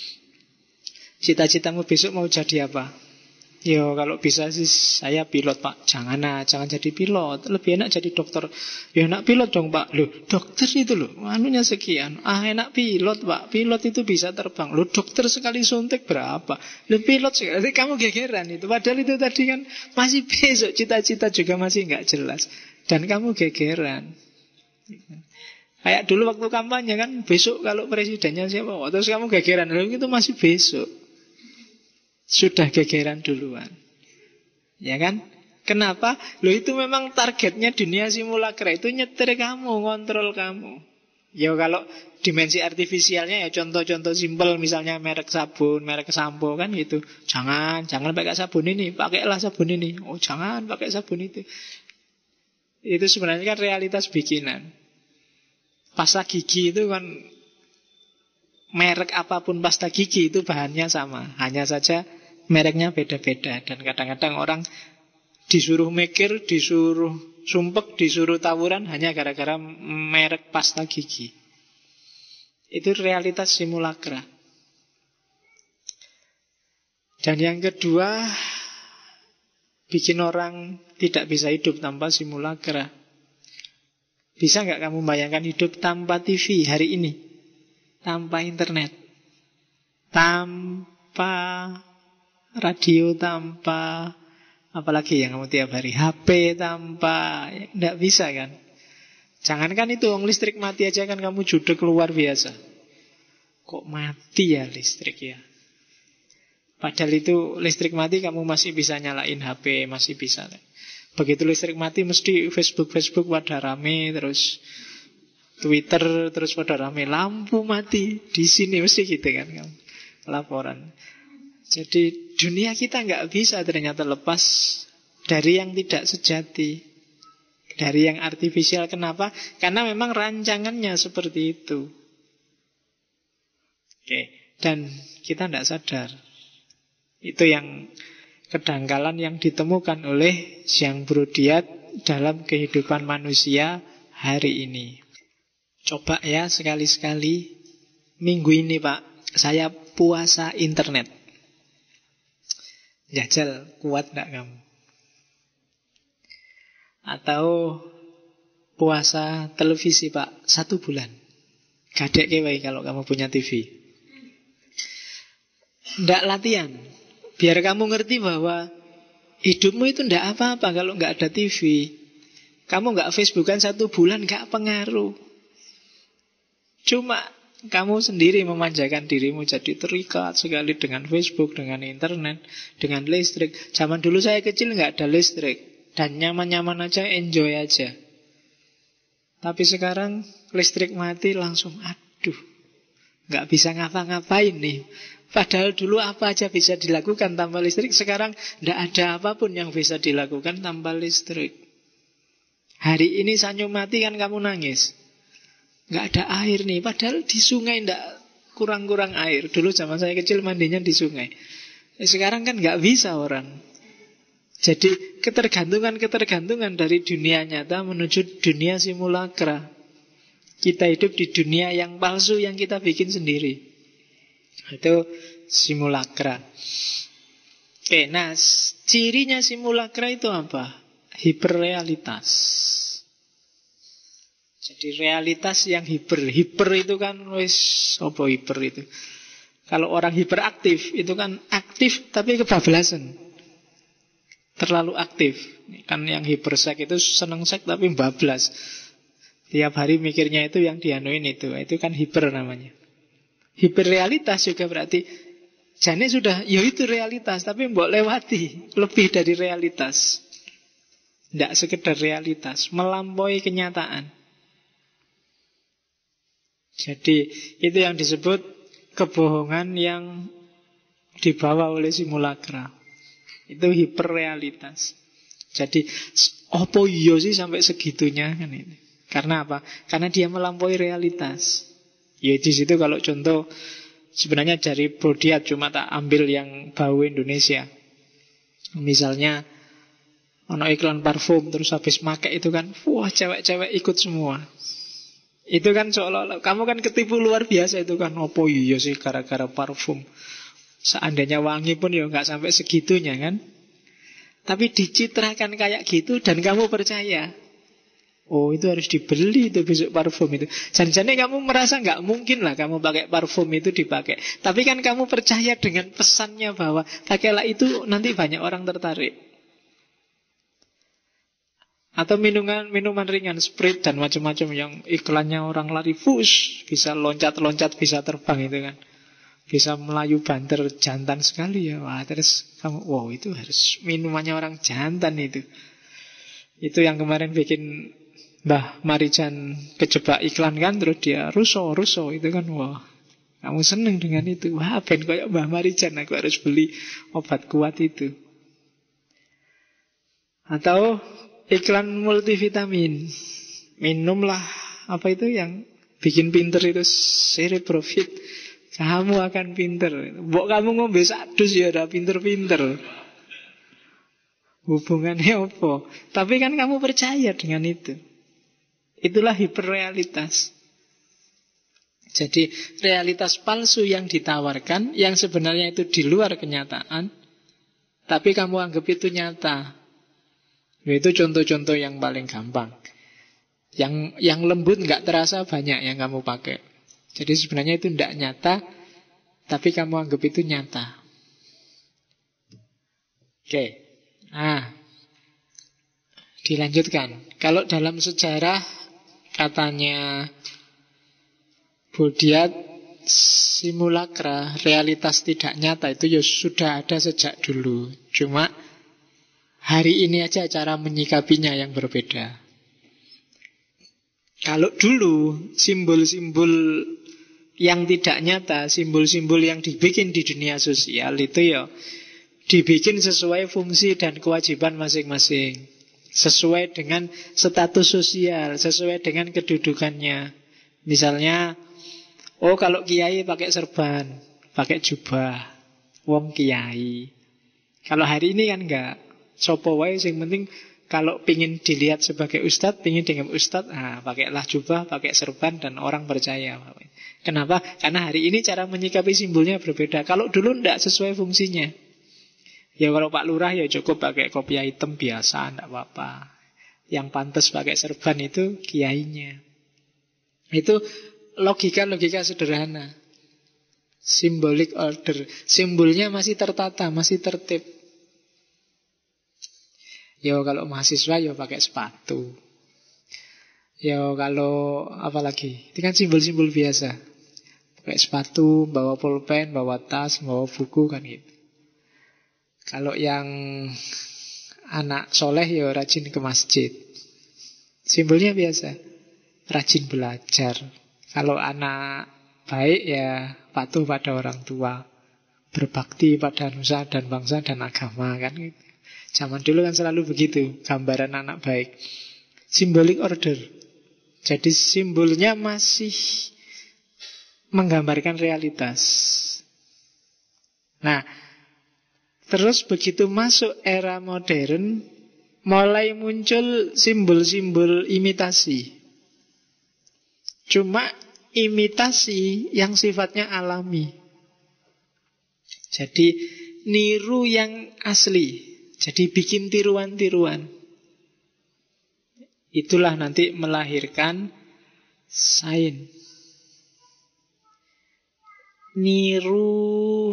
Cita-citamu besok mau jadi apa? Yo kalau bisa sih saya pilot pak. Jangan jadi pilot, lebih enak jadi dokter. Ya enak pilot dong pak. Loh dokter itu loh, anunya sekian. Enak pilot pak, pilot itu bisa terbang. Loh dokter sekali suntik berapa? Loh pilot sekali, kamu gegeran itu. Padahal itu tadi kan masih besok, cita-cita juga masih nggak jelas. Dan kamu gegeran. Kayak dulu waktu kampanye kan, besok kalau presidennya siapa? Terus kamu gegeran, loh itu masih besok. Sudah gegeran duluan, ya kan? Kenapa? Loh itu memang targetnya dunia simulakra itu nyetir kamu, ngontrol kamu. Ya kalau dimensi artifisialnya ya contoh-contoh simpel, misalnya merek sabun, merek sampo kan gitu. Jangan pakai sabun ini, pakailah sabun ini. Oh jangan pakai sabun itu. Itu sebenarnya kan realitas bikinan. Pasta gigi itu kan, merek apapun pasta gigi itu bahannya sama, hanya saja mereknya beda-beda. Dan kadang-kadang orang disuruh mikir, disuruh sumpek, disuruh tawuran hanya gara-gara merek pasta gigi. Itu realitas simulakra. Dan yang kedua, bikin orang tidak bisa hidup tanpa simulakra. Bisa nggak kamu bayangkan hidup tanpa TV hari ini? Tanpa internet, tanpa radio, tanpa apalagi yang kamu tiap hari, HP, tanpa, tidak bisa kan? Jangankan itu, listrik mati aja kan kamu judek luar biasa. Kok mati ya listrik ya? Padahal itu listrik mati kamu masih bisa nyalain HP, masih bisa. Begitu listrik mati mesti Facebook pada rame, terus Twitter terus pada rame, lampu mati di sini mesti gitu kan kamu laporan. Jadi dunia kita nggak bisa ternyata lepas dari yang tidak sejati, dari yang artifisial. Kenapa? Karena memang rancangannya seperti itu. Oke. Dan kita tidak sadar. Itu yang kedangkalan yang ditemukan oleh Jean Broudiat dalam kehidupan manusia hari ini. Coba ya sekali-sekali minggu ini Pak, saya puasa internet. Jajal, kuat gak kamu? Atau puasa televisi Pak, 1 bulan. Gadek kewai kalau kamu punya TV. Ndak latihan. Biar kamu ngerti bahwa hidupmu itu ndak apa-apa kalau nggak ada TV. Kamu nggak Facebookan 1 bulan nggak pengaruh. Cuma kamu sendiri memanjakan dirimu jadi terikat sekali dengan Facebook, dengan internet, dengan listrik. Zaman dulu saya kecil nggak ada listrik dan nyaman-nyaman aja, enjoy aja. Tapi sekarang listrik mati langsung aduh, nggak bisa ngapa-ngapain nih. Padahal dulu apa aja bisa dilakukan tanpa listrik. Sekarang nggak ada apapun yang bisa dilakukan tanpa listrik. Hari ini Sanyo mati kan kamu nangis. Nggak ada air nih. Padahal di sungai nggak kurang-kurang air. Dulu zaman saya kecil mandinya di sungai. Sekarang kan nggak bisa orang. Jadi ketergantungan dari dunia nyata menuju dunia simulakra. Kita hidup di dunia yang palsu yang kita bikin sendiri. Itu simulakra. Oke, nah cirinya simulakra itu apa? Hiperrealitas. Jadi realitas yang hiper. Hiper itu kan apa hiper itu? Kalau orang hiperaktif itu kan aktif tapi kebablasan. Terlalu aktif. Kan yang hipersek itu seneng sek tapi bablas. Tiap hari mikirnya itu yang dianuin itu. Itu kan hiper namanya. Hiperrealitas juga berarti jane sudah, ya itu realitas, tapi mbok lewati lebih dari realitas. Tidak sekedar realitas, melampaui kenyataan. Jadi itu yang disebut kebohongan yang dibawa oleh simulakra. Itu hiperrealitas. Jadi apa iya sih sampai segitunya kan ini? Karena apa? Karena dia melampaui realitas. Ya di situ kalau contoh sebenarnya dari Brodiat, cuma tak ambil yang bau Indonesia. Misalnya ono iklan parfum terus habis make itu kan, wah cewek-cewek ikut semua. Itu kan seolah-olah kamu kan ketipu luar biasa itu kan. Apa iya sih gara-gara parfum. Seandainya wangi pun ya nggak sampai segitunya kan. Tapi dicitrakan kayak gitu dan kamu percaya. Oh itu harus dibeli itu besok parfum itu. Jangan-jangan kamu merasa nggak mungkin lah kamu pakai parfum itu dipakai. Tapi kan kamu percaya dengan pesannya bahwa pakailah itu nanti banyak orang tertarik. Atau minuman ringan, Sprite dan macam-macam yang iklannya orang lari fush, bisa loncat-loncat, bisa terbang itu kan. Bisa melayu banter, jantan sekali ya. Wah, terus kamu, wow itu harus minumannya orang jantan itu. Itu yang kemarin bikin Mbah Marijan kejebak iklan kan, terus dia ruso itu kan, wah kamu seneng dengan itu. Wah ben kayak Mbah Marijan, aku harus beli obat kuat itu. Atau iklan multivitamin, minumlah apa itu yang bikin pinter itu Cerebrofit, kamu akan pinter. Mbok kamu ngombe sak dus ya udah pinter-pinter. Hubungannya apa? Tapi kan kamu percaya dengan itu. Itulah hiperrealitas. Jadi realitas palsu yang ditawarkan, yang sebenarnya itu di luar kenyataan, tapi kamu anggap itu nyata. Itu contoh-contoh yang paling gampang. Yang lembut nggak terasa banyak yang kamu pakai. Jadi sebenarnya itu tidak nyata, tapi kamu anggap itu nyata. Oke. Nah, dilanjutkan. Kalau dalam sejarah katanya Brodiat, simulakra, realitas tidak nyata itu ya sudah ada sejak dulu. Cuma hari ini aja cara menyikapinya yang berbeda. Kalau dulu simbol-simbol yang tidak nyata, simbol-simbol yang dibikin di dunia sosial itu ya dibikin sesuai fungsi dan kewajiban masing-masing, sesuai dengan status sosial, sesuai dengan kedudukannya. Misalnya, oh kalau kiai pakai serban, pakai jubah, wong kiai. Kalau hari ini kan enggak. Sopo wae sing penting kalau pingin dilihat sebagai ustadz, pingin dengan ustadz, pakailah jubah, pakai serban dan orang percaya. Kenapa? Karena hari ini cara menyikapi simbolnya berbeda. Kalau dulu tidak sesuai fungsinya. Ya kalau Pak Lurah ya cukup pakai kopiah hitam biasa, tidak apa-apa. Yang pantas pakai serban itu kiainya. Itu logika-logika sederhana. Symbolic order. Simbolnya masih tertata, masih tertib. Ya kalau mahasiswa ya pakai sepatu. Ya kalau apa lagi? Itu kan simbol-simbol biasa. Pakai sepatu, bawa pulpen, bawa tas, bawa buku kan gitu. Kalau yang anak soleh ya rajin ke masjid. Simbolnya biasa. Rajin belajar. Kalau anak baik ya patuh pada orang tua. Berbakti pada nusa dan bangsa dan agama kan gitu. Zaman dulu kan selalu begitu gambaran anak baik. Symbolic order. Jadi simbolnya masih menggambarkan realitas. Nah, terus begitu masuk era modern, mulai muncul simbol-simbol imitasi. Cuma imitasi yang sifatnya alami. Jadi niru yang asli. Jadi bikin tiruan-tiruan. Itulah nanti melahirkan sains. Niru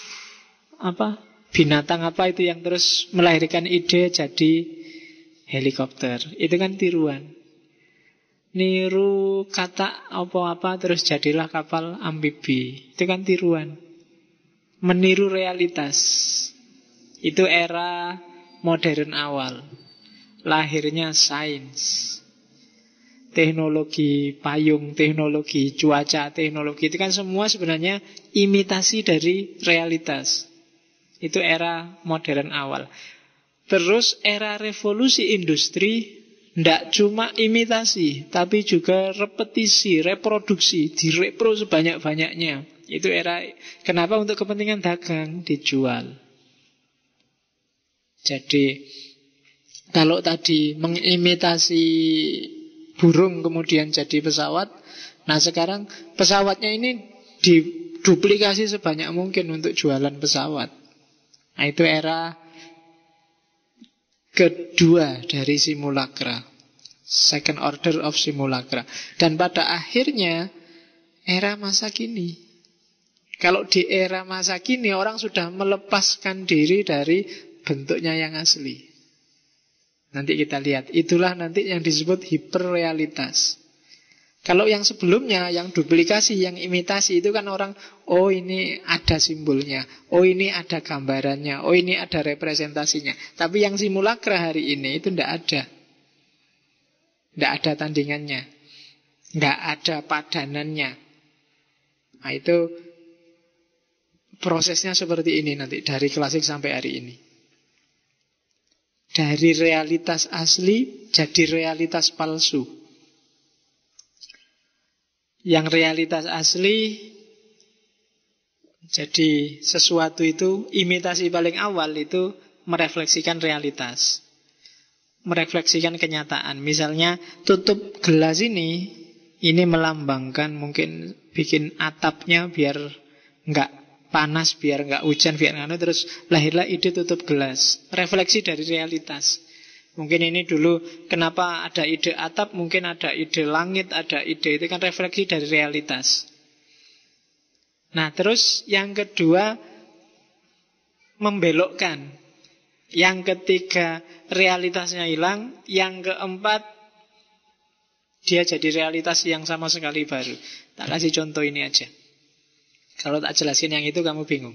binatang apa itu yang terus melahirkan ide jadi helikopter. Itu kan tiruan. Niru kata apa-apa terus jadilah kapal amfibi. Itu kan tiruan. Meniru realitas. Itu era modern awal. Lahirnya sains. Teknologi payung, teknologi cuaca, teknologi itu kan semua sebenarnya imitasi dari realitas. Itu era modern awal. Terus era revolusi industri tidak cuma imitasi, tapi juga repetisi, reproduksi, direpro sebanyak-banyaknya. Itu era, kenapa untuk kepentingan dagang dijual. Jadi, kalau tadi mengimitasi burung kemudian jadi pesawat, nah sekarang pesawatnya ini diduplikasi sebanyak mungkin untuk jualan pesawat. Nah itu era kedua dari simulacra, second order of simulacra. Dan pada akhirnya era masa kini. Kalau di era masa kini orang sudah melepaskan diri dari bentuknya yang asli. Nanti kita lihat, itulah nanti yang disebut hiperrealitas. Kalau yang sebelumnya, yang duplikasi, yang imitasi, itu kan orang, oh ini ada simbolnya, oh ini ada gambarannya, oh ini ada representasinya. Tapi yang simulacra hari ini itu tidak ada. Tidak ada tandingannya, tidak ada padanannya. Nah itu prosesnya seperti ini nanti, dari klasik sampai hari ini. Dari realitas asli jadi realitas palsu. Yang realitas asli jadi sesuatu itu, imitasi paling awal itu merefleksikan realitas, merefleksikan kenyataan. Misalnya tutup gelas ini melambangkan mungkin bikin atapnya biar nggak panas, biar nggak hujan, biar nggak, terus lahirlah ide tutup gelas. Refleksi dari realitas. Mungkin ini dulu kenapa ada ide atap, mungkin ada ide langit, ada ide, itu kan refleksi dari realitas. Nah terus yang kedua membelokkan. Yang ketiga realitasnya hilang. Yang keempat dia jadi realitas yang sama sekali baru. Tak kasih contoh ini aja. Kalau tak jelasin yang itu kamu bingung.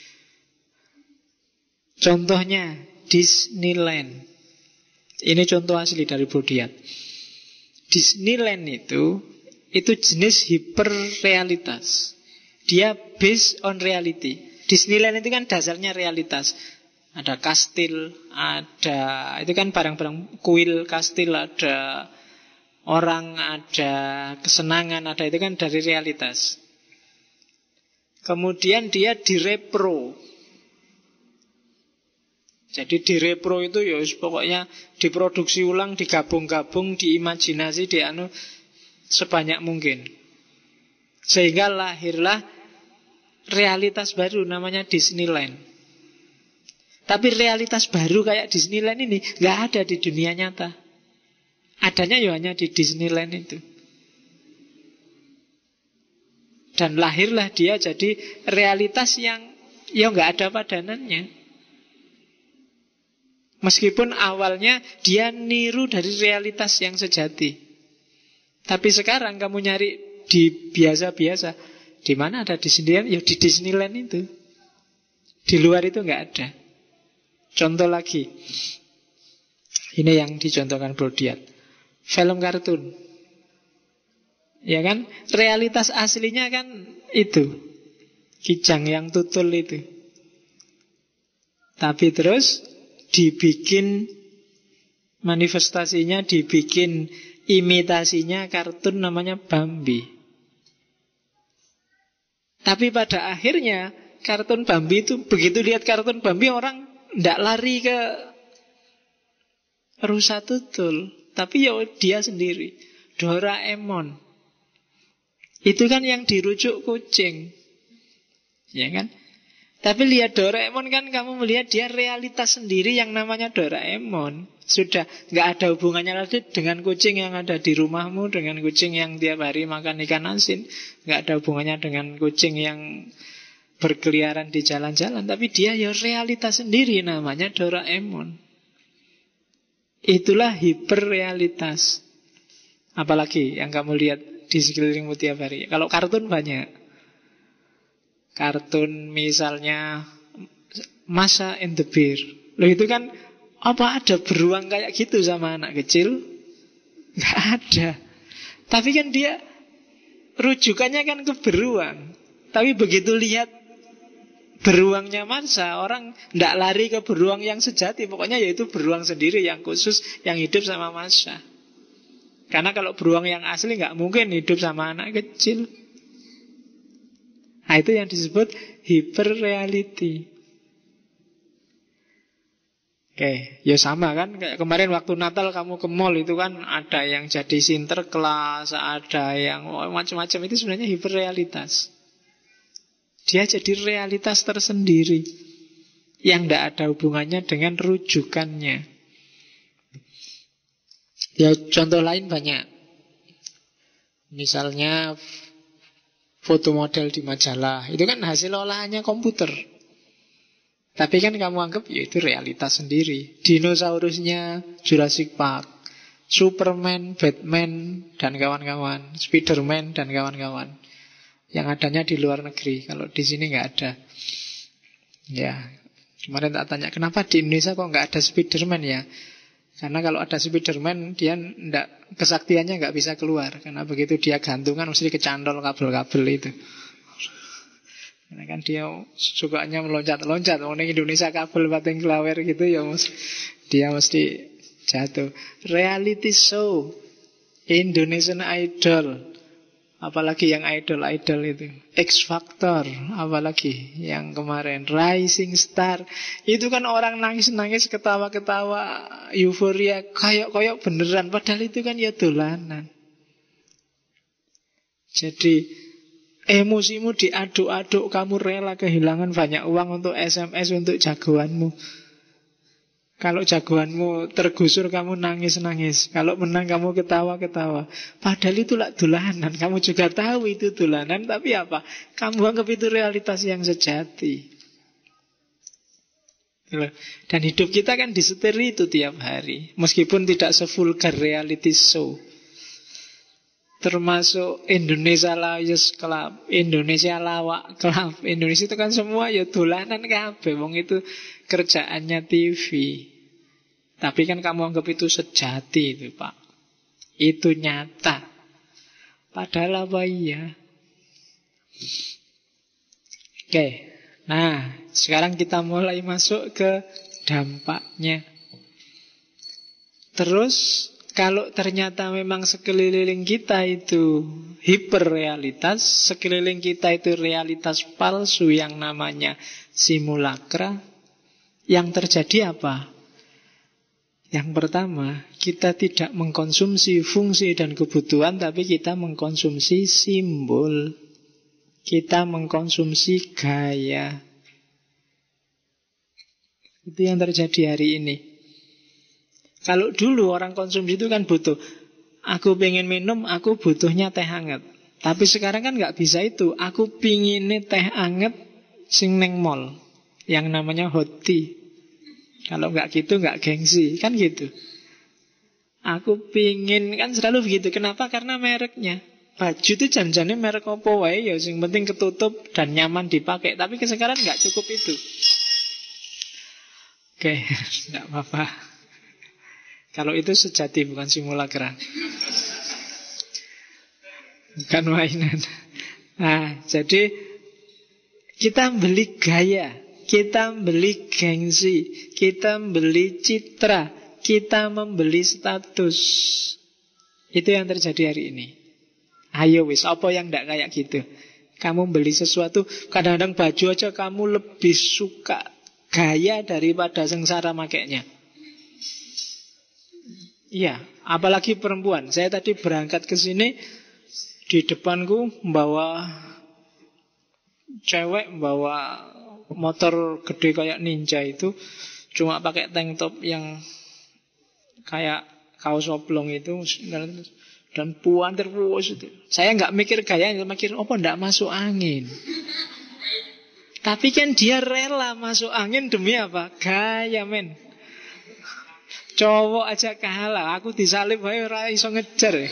Contohnya Disneyland. Ini contoh asli dari Baudrillard. Disneyland itu jenis hiperrealitas. Dia based on reality. Disneyland itu kan dasarnya realitas. Ada kastil, ada itu kan barang-barang kuil kastil, ada orang, ada kesenangan, ada itu kan dari realitas. Kemudian dia direpro. Jadi direpro itu ya pokoknya diproduksi ulang, digabung-gabung, diimajinasi, sebanyak mungkin. Sehingga lahirlah realitas baru namanya Disneyland. Tapi realitas baru kayak Disneyland ini nggak ada di dunia nyata. Adanya ya hanya di Disneyland itu. Dan lahirlah dia jadi realitas yang ya nggak ada padanannya. Meskipun awalnya dia niru dari realitas yang sejati. Tapi sekarang kamu nyari di biasa-biasa, di mana ada Disneyland? Ya di Disneyland itu. Di luar itu nggak ada. Contoh lagi. Ini yang dicontohkan Baudrillard. Film kartun. Ya kan? Realitas aslinya kan itu. Kijang yang tutul itu. Tapi terus dibikin Manifestasinya dibikin imitasinya kartun namanya Bambi. Tapi pada akhirnya kartun Bambi itu, begitu lihat kartun Bambi, orang tidak lari ke rusa tutul, tapi ya dia sendiri. Doraemon itu kan yang dirujuk kucing, ya kan? Tapi lihat Doraemon kan kamu melihat dia realitas sendiri yang namanya Doraemon. Sudah nggak ada hubungannya lagi dengan kucing yang ada di rumahmu, dengan kucing yang tiap hari makan ikan asin. Nggak ada hubungannya dengan kucing yang berkeliaran di jalan-jalan. Tapi dia ya realitas sendiri namanya Doraemon. Itulah hiperrealitas. Apalagi yang kamu lihat di sekelilingmu tiap hari. Kalau kartun banyak. Kartun misalnya Masha and the Bear. Loh itu kan, apa ada beruang kayak gitu sama anak kecil? Nggak ada. Tapi kan dia rujukannya kan ke beruang. Tapi begitu lihat beruangnya Masha, orang nggak lari ke beruang yang sejati. Pokoknya yaitu beruang sendiri yang khusus, yang hidup sama Masha. Karena kalau beruang yang asli nggak mungkin hidup sama anak kecil. Nah itu yang disebut hyperreality. Oke, ya sama kan. Kayak kemarin waktu Natal kamu ke mall itu kan ada yang jadi Sinterklas, ada yang macam-macam. Itu sebenarnya hiperrealitas. Dia jadi realitas tersendiri yang tidak ada hubungannya dengan rujukannya. Ya contoh lain banyak. Misalnya foto model di majalah, itu kan hasil olahannya komputer. Tapi kan kamu anggap ya itu realitas sendiri. Dinosaurusnya Jurassic Park, Superman, Batman, dan kawan-kawan, Spiderman, dan kawan-kawan. Yang adanya di luar negeri. Kalau di sini nggak ada. Ya, kemarin tak tanya, kenapa di Indonesia kok nggak ada Spiderman ya? Karena kalau ada Spiderman, dia kesaktiannya nggak bisa keluar. Karena begitu dia gantungan, mesti kecantol kabel-kabel itu. Karena kan dia sukanya meloncat-loncat. Orang Indonesia kabel pating kelawer gitu ya, dia mesti jatuh. Reality show, Indonesian Idol, apalagi yang idol-idol itu, X Factor, apalagi yang kemarin Rising Star. Itu kan orang nangis-nangis, ketawa-ketawa, euforia, kayak beneran. Padahal itu kan ya dolanan. Jadi emosimu diaduk-aduk, kamu rela kehilangan banyak uang untuk SMS, untuk jagoanmu. Kalau jagoanmu tergusur, kamu nangis-nangis. Kalau menang, kamu ketawa-ketawa. Padahal itu lah dolanan. Kamu juga tahu itu dolanan, tapi apa? Kamu anggap itu realitas yang sejati. Dan hidup kita kan disetir itu tiap hari. Meskipun tidak sevulgar reality show. Termasuk Indonesia Liars Club, Indonesia Lawak Club. Indonesia itu kan semua ya dolanan kabeh. Wong itu kerjaannya TV. Tapi kan kamu anggap itu sejati itu, Pak. Itu nyata. Padahal apa iya? Oke. Nah, sekarang kita mulai masuk ke dampaknya. Terus kalau ternyata memang sekeliling kita itu hiperrealitas, sekeliling kita itu realitas palsu yang namanya simulakra, yang terjadi apa? Yang pertama, kita tidak mengkonsumsi fungsi dan kebutuhan, tapi kita mengkonsumsi simbol. Kita mengkonsumsi gaya. Itu yang terjadi hari ini. Kalau dulu orang konsumsi itu kan butuh, aku pengen minum, aku butuhnya teh hangat. Tapi sekarang kan gak bisa itu. Aku pinginnya teh hangat sing neng mall, yang namanya hot tea. Kalau gak gitu gak gengsi, kan gitu. Aku pingin, kan selalu begitu. Kenapa? Karena mereknya. Baju itu jan-jannya merek apa wae, ya sing penting ketutup dan nyaman dipakai. Tapi sekarang gak cukup itu. Oke, gak apa-apa. Kalau itu sejati, bukan simulakra. Bukan mainan. Nah, jadi kita beli gaya, kita beli gengsi, kita beli citra, kita membeli status. Itu yang terjadi hari ini. Ayo wis, apa yang ndak kayak gitu? Kamu beli sesuatu, kadang-kadang baju aja kamu lebih suka gaya daripada sengsara makainya. Iya, apalagi perempuan. Saya tadi berangkat ke sini, di depanku bawa cewek, bawa motor gede kayak ninja itu, cuma pakai tank top yang kayak kaos oblong itu, dan puan terpuas itu. Saya nggak mikir gaya, mikir apa ndak masuk angin. Tapi kan dia rela masuk angin demi apa? Gaya men. Cowok aja kalah, aku disalib aja ora iso ngejar.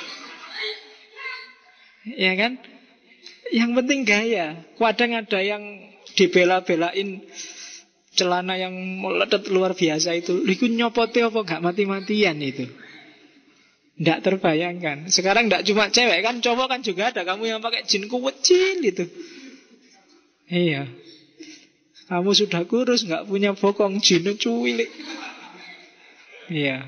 Ya kan? Yang penting gaya. Kadang ada yang dibela-belain celana yang meledet luar biasa itu. Iku nyopote apa gak mati-matian itu. Nggak terbayangkan. Sekarang nggak cuma cewek kan, cowok kan juga ada. Kamu yang pakai jin kecil itu. Iya. Kamu sudah kurus, nggak punya bokong, jin cuwilik. Iya.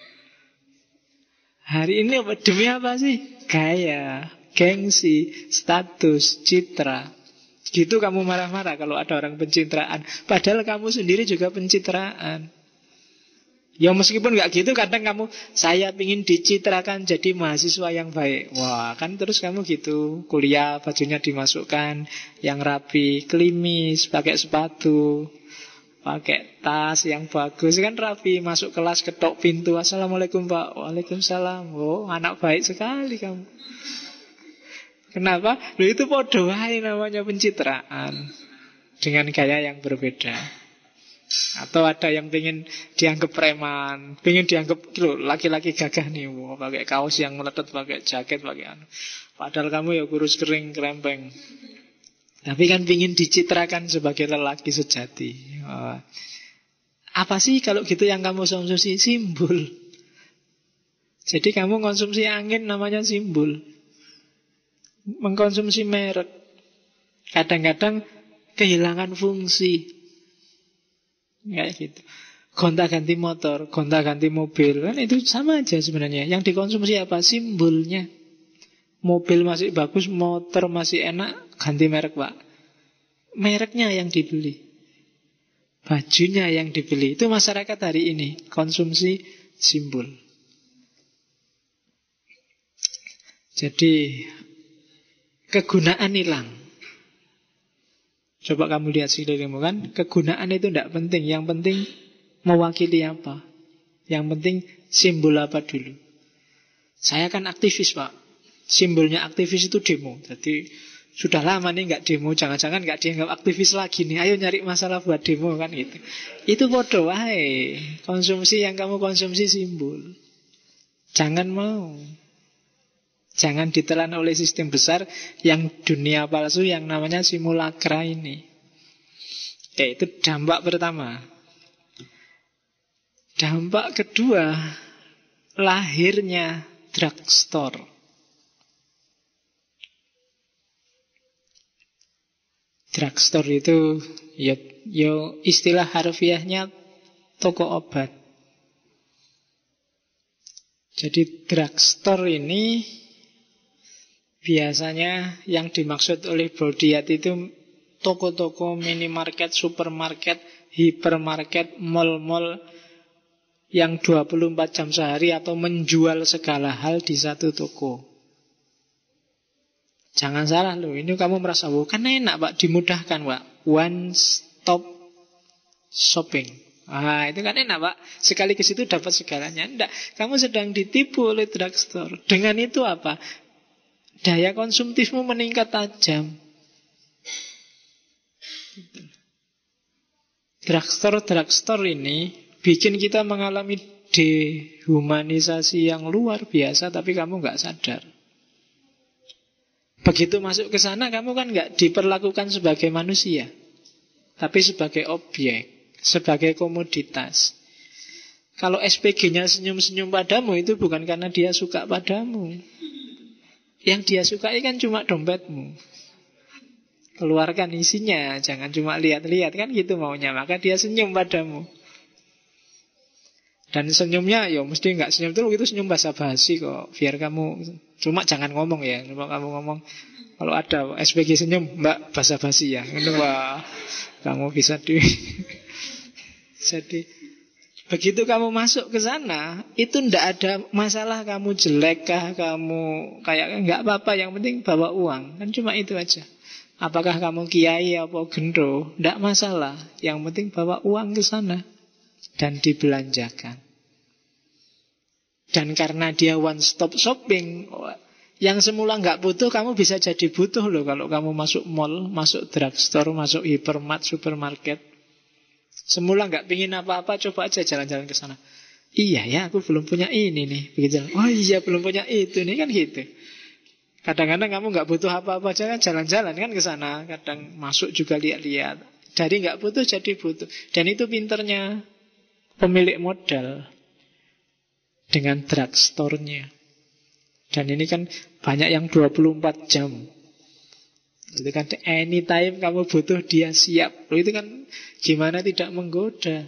Hari ini apa? Demi apa sih? Gaya, gengsi, status, citra. Gitu kamu marah-marah kalau ada orang pencitraan. Padahal kamu sendiri juga pencitraan. Ya meskipun nggak gitu, kadang kamu, saya ingin dicitrakan jadi mahasiswa yang baik. Wah, kan terus kamu gitu, kuliah bajunya dimasukkan yang rapi, klimis, pakai sepatu, pakai tas yang bagus, kan rapi, masuk kelas ketok pintu, assalamualaikum Pak, waalaikumsalam. Oh, anak baik sekali kamu. Kenapa? Loh, itu podo wae namanya pencitraan dengan gaya yang berbeda. Atau ada yang pengen dianggap preman, pengen dianggap loh, laki-laki gagah nih, wah, pakai kaos yang meletet, pakai jaket, pakai anu. Padahal kamu ya kurus kering krempeng. Tapi kan pengen dicitrakan sebagai lelaki sejati. Wah. Apa sih kalau gitu yang kamu konsumsi? Simbol. Jadi kamu konsumsi angin namanya simbol. Mengkonsumsi merek. Kadang-kadang kehilangan fungsi. Kayak gitu. Gonta-ganti motor, gonta-ganti mobil, kan itu sama aja sebenarnya. Yang dikonsumsi apa? Simbolnya. Mobil masih bagus, motor masih enak, ganti merek Pak. Mereknya yang dibeli, bajunya yang dibeli. Itu masyarakat hari ini, konsumsi simbol. Jadi kegunaan hilang. Coba kamu lihat sekelilingmu kan, kegunaan itu tidak penting. Yang penting mewakili apa. Yang penting simbol apa dulu. Saya kan aktivis Pak. Simbolnya aktivis itu demo. Jadi sudah lama nih nggak demo, jangan-jangan nggak dianggap aktivis lagi nih. Ayo nyari masalah buat demo kan gitu. Itu bodoh wae. Konsumsi yang kamu konsumsi simbol. Jangan mau. Jangan ditelan oleh sistem besar yang dunia palsu yang namanya simulakra ini. Ya, itu dampak pertama. Dampak kedua, lahirnya drugstore. Drugstore itu ya istilah harfiahnya toko obat. Jadi drugstore ini biasanya yang dimaksud oleh Broadiyat itu toko-toko, minimarket, supermarket, hipermarket, mall-mall yang 24 jam sehari atau menjual segala hal di satu toko. Jangan salah loh, ini kamu merasa kan enak Pak, dimudahkan Pak. One stop shopping. Ah, itu kan enak Pak. Sekali ke situ dapat segalanya. Enggak, kamu sedang ditipu oleh drugstore. Dengan itu apa? Daya konsumtifmu meningkat tajam. Drugstore ini bikin kita mengalami dehumanisasi yang luar biasa, tapi kamu nggak sadar. Begitu masuk ke sana, kamu kan nggak diperlakukan sebagai manusia, tapi sebagai objek, sebagai komoditas. Kalau SPG-nya senyum-senyum padamu, itu bukan karena dia suka padamu. Yang dia sukai kan cuma dompetmu. Keluarkan isinya, jangan cuma lihat-lihat, kan gitu maunya. Maka dia senyum padamu. Dan senyumnya ya mesti nggak senyum terus, itu senyum basa-basi kok. Biar kamu, cuma jangan ngomong ya. Cuma kamu ngomong, kalau ada SPG senyum, Mbak basa-basi ya. Itu wah, kamu bisa di jadi begitu kamu masuk ke sana, itu ndak ada masalah kamu jelek kah, kamu kayak nggak apa-apa, yang penting bawa uang. Kan cuma itu aja. Apakah kamu kiai apa gendro, ndak masalah. Yang penting bawa uang ke sana dan dibelanjakan. Dan karena dia one stop shopping, yang semula nggak butuh, kamu bisa jadi butuh loh. Kalau kamu masuk mall, masuk drugstore, masuk hypermart, supermarket. Semula nggak pingin apa-apa, coba aja jalan-jalan ke sana. Iya ya, aku belum punya ini nih. Begitu. Oh iya, belum punya itu nih, kan gitu. Kadang-kadang kamu nggak butuh apa-apa aja kan jalan-jalan kan ke sana. Kadang masuk juga lihat-lihat. Dari nggak butuh jadi butuh. Dan itu pinternya pemilik modal dengan drugstore-nya. Dan ini kan banyak yang 24 jam. Itu kan anytime kamu butuh dia siap. Loh, itu kan gimana tidak menggoda.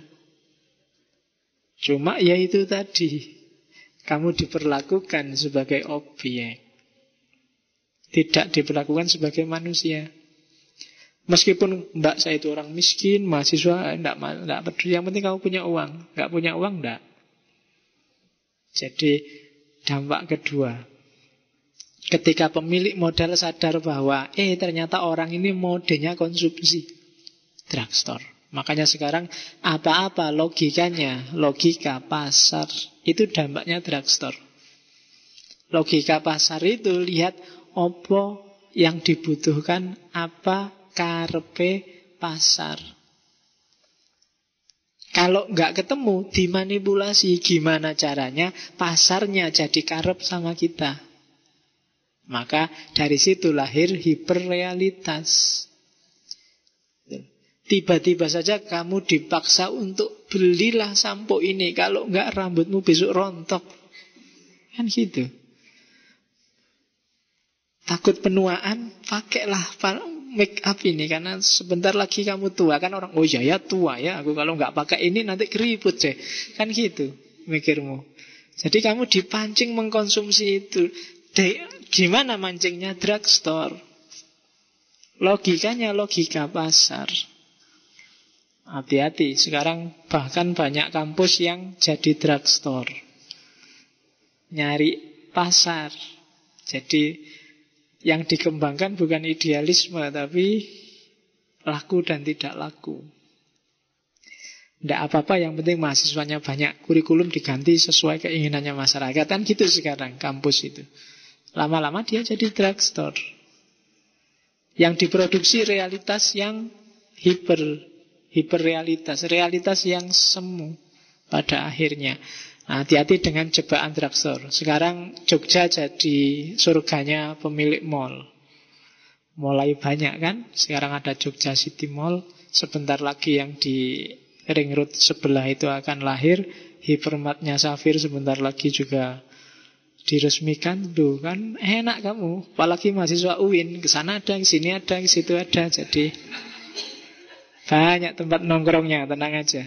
Cuma ya itu tadi, kamu diperlakukan sebagai objek, tidak diperlakukan sebagai manusia. Meskipun mbak saya itu orang miskin, mahasiswa, enggak peduli. Yang penting kamu punya uang. Enggak punya uang, enggak. Jadi dampak kedua, ketika pemilik modal sadar bahwa ternyata orang ini modenya konsumsi, drugstore. Makanya sekarang apa-apa logikanya, logika pasar, itu dampaknya drugstore. Logika pasar itu lihat apa yang dibutuhkan, apa karepe pasar. Kalau nggak ketemu, dimanipulasi. Gimana caranya pasarnya jadi karep sama kita. Maka dari situ lahir hiperrealitas. Tiba-tiba saja kamu dipaksa untuk belilah sampo ini. Kalau nggak rambutmu besok rontok. Kan gitu. Takut penuaan, pakailah make up ini, karena sebentar lagi kamu tua. Kan orang, oh ya tua ya, aku kalau nggak pakai ini nanti keriput deh. Kan gitu mikirmu. Jadi kamu dipancing mengkonsumsi itu. Gimana mancingnya? Drugstore. Logikanya logika pasar. Hati-hati, sekarang bahkan banyak kampus yang jadi drugstore. Nyari pasar. Jadi yang dikembangkan bukan idealisme, tapi laku dan tidak laku. Tidak apa-apa, yang penting mahasiswanya banyak. Kurikulum diganti sesuai keinginannya masyarakat. Kan gitu sekarang kampus itu. Lama-lama dia jadi drugstore. Yang diproduksi realitas yang hiperrealitas. Realitas yang semu pada akhirnya. Nah, hati-hati dengan jebakan drugstore. Sekarang Jogja jadi surganya pemilik mall. Mulai banyak kan. Sekarang ada Jogja City Mall. Sebentar lagi yang di Ring Road sebelah itu akan lahir. Hypermartnya Safir sebentar lagi juga diresmikan. Duh, kan enak kamu. Apalagi mahasiswa UIN. Kesana ada, kesini ada, kesitu ada. Jadi banyak tempat nongkrongnya. Tenang aja.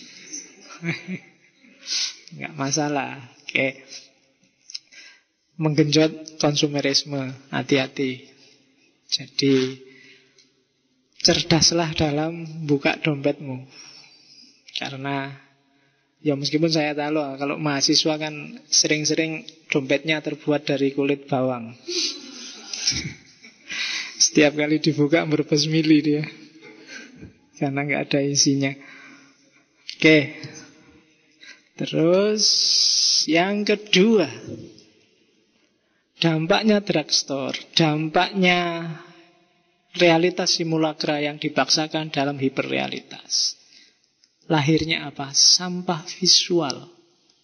Enggak masalah. Oke. Menggenjot konsumerisme, hati-hati. Jadi cerdaslah dalam buka dompetmu. Karena ya meskipun saya tahu kalau mahasiswa kan sering-sering dompetnya terbuat dari kulit bawang. Setiap kali dibuka berbes mili dia. Karena nggak ada isinya. Oke. Terus yang kedua, dampaknya drugstore, dampaknya realitas simulakra yang dipaksakan dalam hiperrealitas. Lahirnya apa? Sampah visual.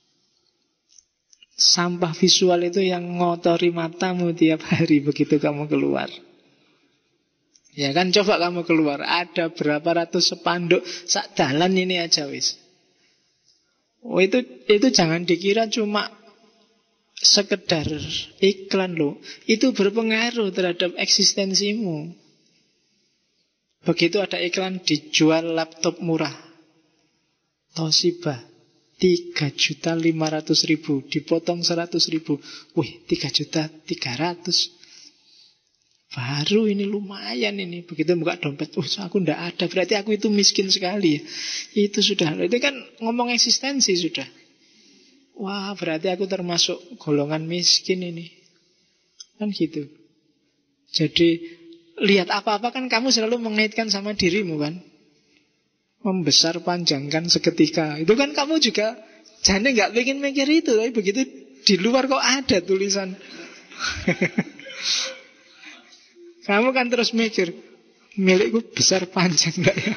Sampah visual itu yang ngotori matamu tiap hari begitu kamu keluar. Ya kan, coba kamu keluar, ada berapa ratus spanduk sak dalan ini aja wis. Oh, itu jangan dikira cuma sekedar iklan loh. Itu berpengaruh terhadap eksistensimu. Begitu ada iklan dijual laptop murah, Toshiba, 3.500.000 dipotong 100.000. Wih, 3.300.000. Baru ini lumayan ini. Begitu buka dompet, aku ndak ada. Berarti aku itu miskin sekali ya. Itu sudah, itu kan ngomong eksistensi sudah. Wah, berarti aku termasuk golongan miskin ini. Kan gitu. Jadi lihat apa-apa kan kamu selalu mengaitkan sama dirimu kan. Membesar panjangkan seketika. Itu kan kamu juga jane gak pengen mikir itu. Tapi begitu di luar kok ada tulisan. Kamu kan terus mikir, milikku besar panjang gak ya?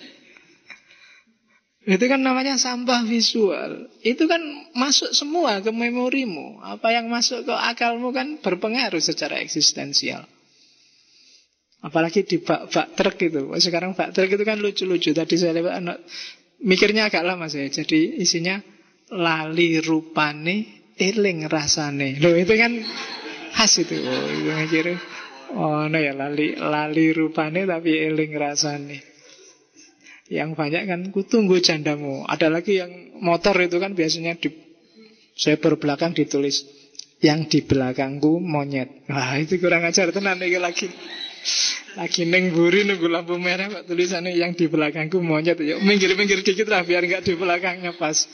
Itu kan namanya sampah visual. Itu kan masuk semua ke memorimu. Apa yang masuk ke akalmu kan berpengaruh secara eksistensial. Apalagi di bak truk itu. Sekarang bak truk itu kan lucu-lucu. Tadi saya lewat, mikirnya agak lama saya. Jadi isinya lali rupane, eling rasane. Loh itu kan khas itu. Oh, itu mikirnya. Oh, no ya lali rupane tapi eling rasane. Yang banyak kan kutunggu jandamu. Ada lagi yang motor itu kan biasanya di seber belakang ditulis yang di belakangku monyet. Wah, itu kurang ajar tenan iki lagi. Lagi neng buri nunggu lampu merah kok tulisannya yang di belakangku monyet. Yuk minggir-minggir dikit lah biar nggak di belakangnya pas.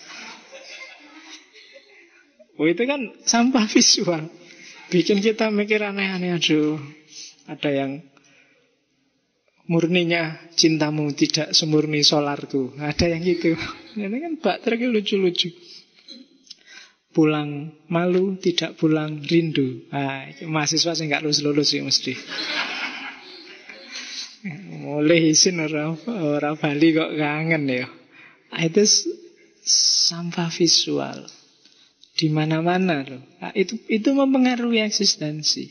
Oh, itu kan sampah visual. Bikin kita mikir aneh-aneh. Aduh, ada yang murninya cintamu tidak semurni solarku. Ada yang gitu. Ini kan bak truk lucu-lucu. Pulang malu, tidak pulang rindu. Mahasiswa sih nggak lulus-lulus sih mesti. Mulai isin orang Bali kok kangen ya. Itu sampah visual di mana-mana loh. Itu mempengaruhi eksistensi.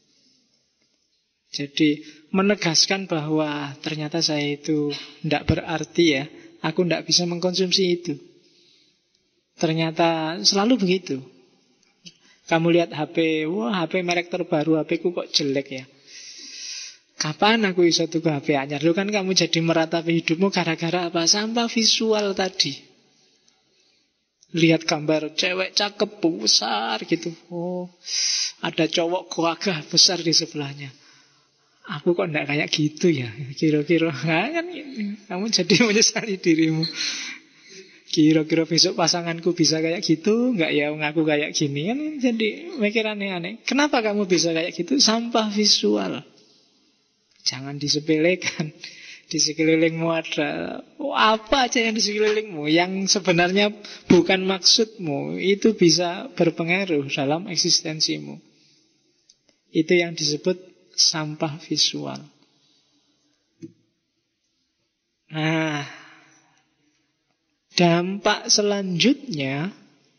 Jadi menegaskan bahwa ternyata saya itu tidak berarti ya. Aku tidak bisa mengkonsumsi itu. Ternyata selalu begitu. Kamu lihat HP, wah HP merek terbaru, HP ku kok jelek ya. Kapan aku bisa tuku HP anyar? Lu kan kamu jadi meratapi hidupmu gara-gara apa? Sampah visual tadi. Lihat gambar cewek cakep besar gitu. Oh, ada cowok gagah besar di sebelahnya. Aku kok enggak kayak gitu ya. Kira-kira kan kamu jadi menyesali dirimu. Kira-kira besok pasanganku bisa kayak gitu, enggak ya ngaku kayak gini kan, jadi mikir aneh-aneh. Kenapa kamu bisa kayak gitu? Sampah visual. Jangan disepelekan. Di sekelilingmu ada apa aja yang di sekelilingmu yang sebenarnya bukan maksudmu, itu bisa berpengaruh dalam eksistensimu. Itu yang disebut sampah visual. Nah, dampak selanjutnya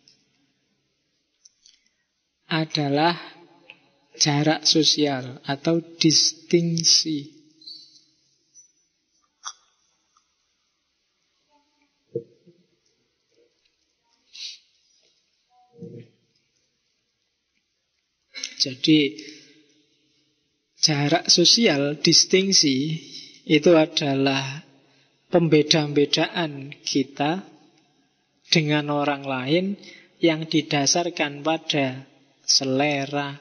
adalah jarak sosial atau distingsi. Jadi jarak sosial, distingsi, itu adalah pembeda-bedaan kita dengan orang lain yang didasarkan pada selera.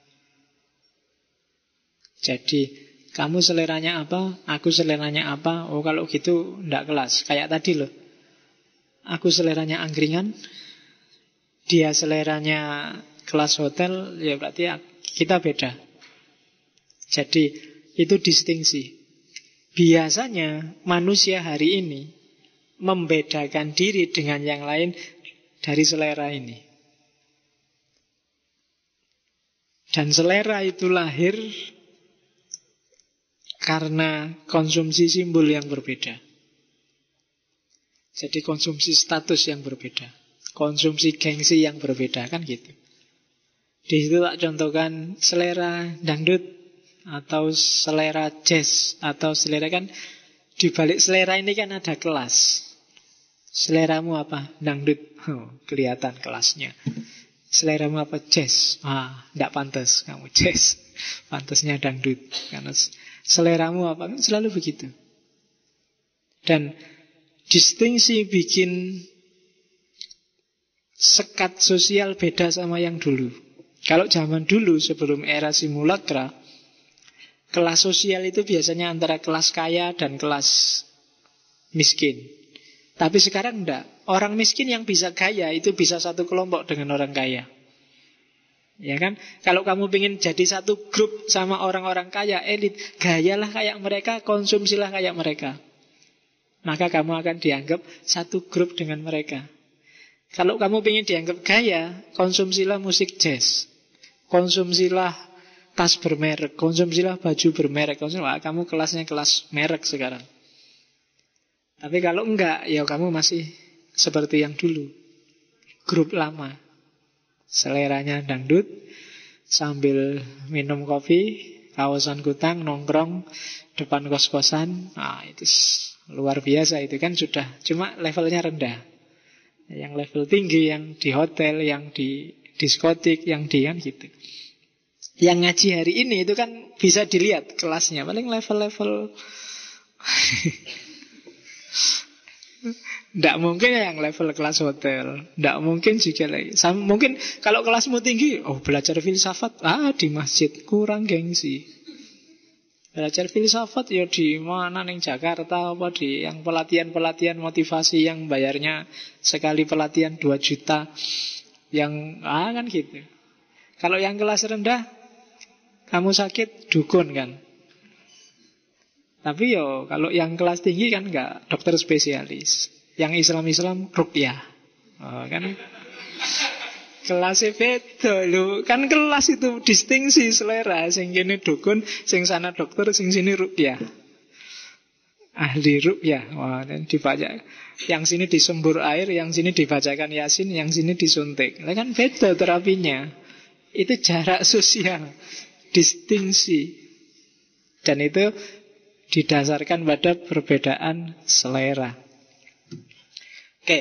Jadi kamu seleranya apa, aku seleranya apa. Oh kalau gitu enggak kelas. Kayak tadi loh, aku seleranya angkringan, dia seleranya kelas hotel, ya berarti kita beda. Jadi itu distingsi. Biasanya manusia hari ini membedakan diri dengan yang lain dari selera ini. Dan selera itu lahir karena konsumsi simbol yang berbeda. Jadi konsumsi status yang berbeda, konsumsi gengsi yang berbeda, kan gitu. Di situ tak contohkan selera dangdut atau selera jazz atau selera, kan di balik selera ini kan ada kelas. Seleramu apa? Dangdut. Oh, kelihatan kelasnya. Seleramu apa? Jazz. Enggak pantas kamu jazz. Pantasnya dangdut. Karena seleramu apa? Selalu begitu. Dan distingsi bikin sekat sosial beda sama yang dulu. Kalau zaman dulu sebelum era simulacra, kelas sosial itu biasanya antara kelas kaya dan kelas miskin. Tapi sekarang enggak. Orang miskin yang bisa kaya itu bisa satu kelompok dengan orang kaya. Ya kan? Kalau kamu ingin jadi satu grup sama orang-orang kaya, elit, gayalah kayak mereka, konsumsilah kayak mereka. Maka kamu akan dianggap satu grup dengan mereka. Kalau kamu ingin dianggap gaya, konsumsilah musik jazz, konsumsilah tas bermerek, konsumsilah baju bermerek. Wah, kamu kelasnya kelas merek sekarang. Tapi kalau enggak, ya kamu masih seperti yang dulu, grup lama. Seleranya dangdut, sambil minum kopi, kawasan kutang, nongkrong depan kos-kosan. Nah, itu luar biasa itu kan sudah. Cuma levelnya rendah. Yang level tinggi, yang di hotel, yang di diskotik, yang di kan gitu. Yang ngaji hari ini itu kan bisa dilihat kelasnya. Paling level-level Tidak mungkin yang level kelas hotel. Tidak mungkin juga lagi. Mungkin kalau kelasmu tinggi, belajar filsafat, di masjid, kurang gengsi. Belajar filsafat ya di mana ning Jakarta, apa di yang pelatihan-pelatihan motivasi yang bayarnya sekali pelatihan 2 juta. Yang kan gitu. Kalau yang kelas rendah, kamu sakit, dukun kan. Tapi kalau yang kelas tinggi kan enggak, dokter spesialis. Yang Islam-Islam ruqyah. Kan kelasnya beda lho. Kan kelas itu distingsi selera. Sing kene dukun, sing sana dokter, sing sini ruqyah. Ahli ruqyah. Dibaca. Yang sini disembur air, yang sini dibacakan Yasin, yang sini disuntik. Kan beda terapinya. Itu jarak sosial, distingsi. Dan itu didasarkan pada perbedaan selera. Oke.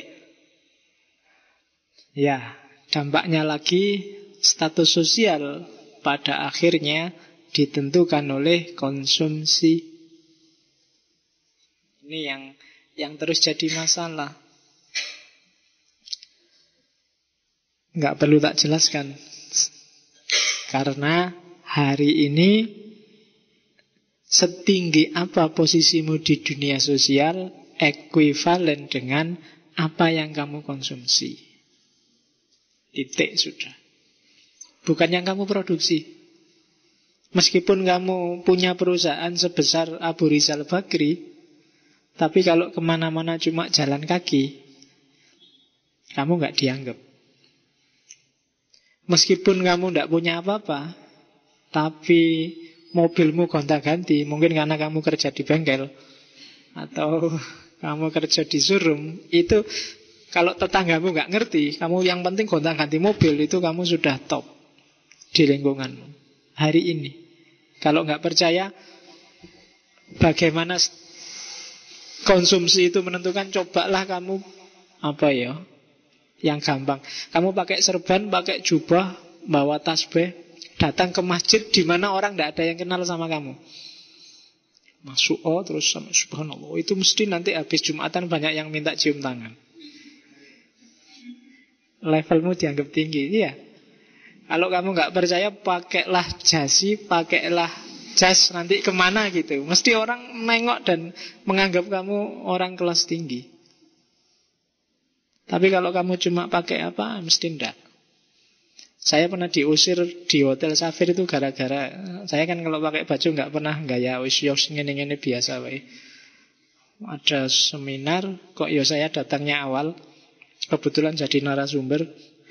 Ya, dampaknya lagi status sosial pada akhirnya ditentukan oleh konsumsi. Ini yang terus jadi masalah. Nggak perlu tak jelaskan. Karena hari ini setinggi apa posisimu di dunia sosial ekuivalen dengan apa yang kamu konsumsi. Titik sudah. Bukan yang kamu produksi. Meskipun kamu punya perusahaan sebesar Abu Rizal Bakri, tapi kalau kemana-mana cuma jalan kaki, kamu nggak dianggap. Meskipun kamu nggak punya apa-apa, tapi mobilmu gonta-ganti, mungkin karena kamu kerja di bengkel atau kamu kerja di showroom, itu kalau tetanggamu nggak ngerti, kamu yang penting gonta-ganti mobil, itu kamu sudah top di lingkunganmu hari ini. Kalau nggak percaya bagaimana konsumsi itu menentukan, cobalah kamu yang gampang. Kamu pakai serban, pakai jubah, bawa tasbih, datang ke masjid di mana orang nggak ada yang kenal sama kamu. Masuk terus sama subhanallah. Itu mesti nanti habis Jumatan banyak yang minta cium tangan. Levelmu dianggap tinggi. Iya. Kalau kamu nggak percaya, pakailah jasi, pakailah jas, nanti kemana gitu. Mesti orang nengok dan menganggap kamu orang kelas tinggi. Tapi kalau kamu cuma pakai apa, mesti enggak. Saya pernah diusir di Hotel Safir itu gara-gara saya kan kalau pakai baju nggak pernah gaya wis ngene-ngene biasa wae. Ada seminar, kok saya datangnya awal, kebetulan jadi narasumber.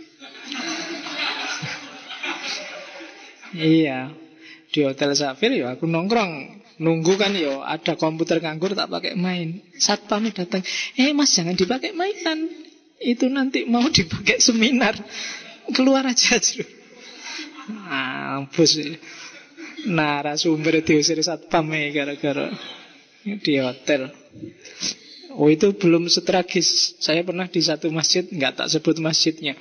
Iya, di Hotel Safir aku nongkrong, nunggu kan ada komputer nganggur tak pakai main. Satpamnya datang, mas jangan dipakai mainan, itu nanti mau dipakai seminar. Keluar aja dulu. Bos narasumber diusir satpam gara-gara di hotel. Itu belum setragis. Saya pernah di satu masjid, nggak tak sebut masjidnya.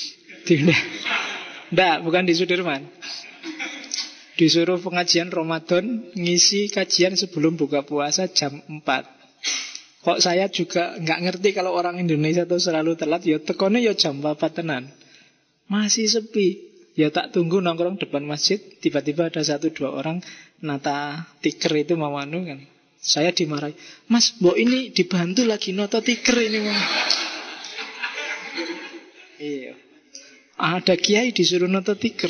Nggak, bukan di Sudirman. Disuruh pengajian Ramadan, ngisi kajian sebelum buka puasa jam 4. Kok saya juga nggak ngerti kalau orang Indonesia tuh selalu telat. Ya tekone ya jam 4 tenan. Masih sepi. Ya tak tunggu nongkrong depan masjid. Tiba-tiba ada 1-2 orang nata tiker itu mau anu kan. Saya dimarahi. Mas, mbok ini dibantu lagi nata tiker ini. Iya. Ada kiai disuruh nata tiker.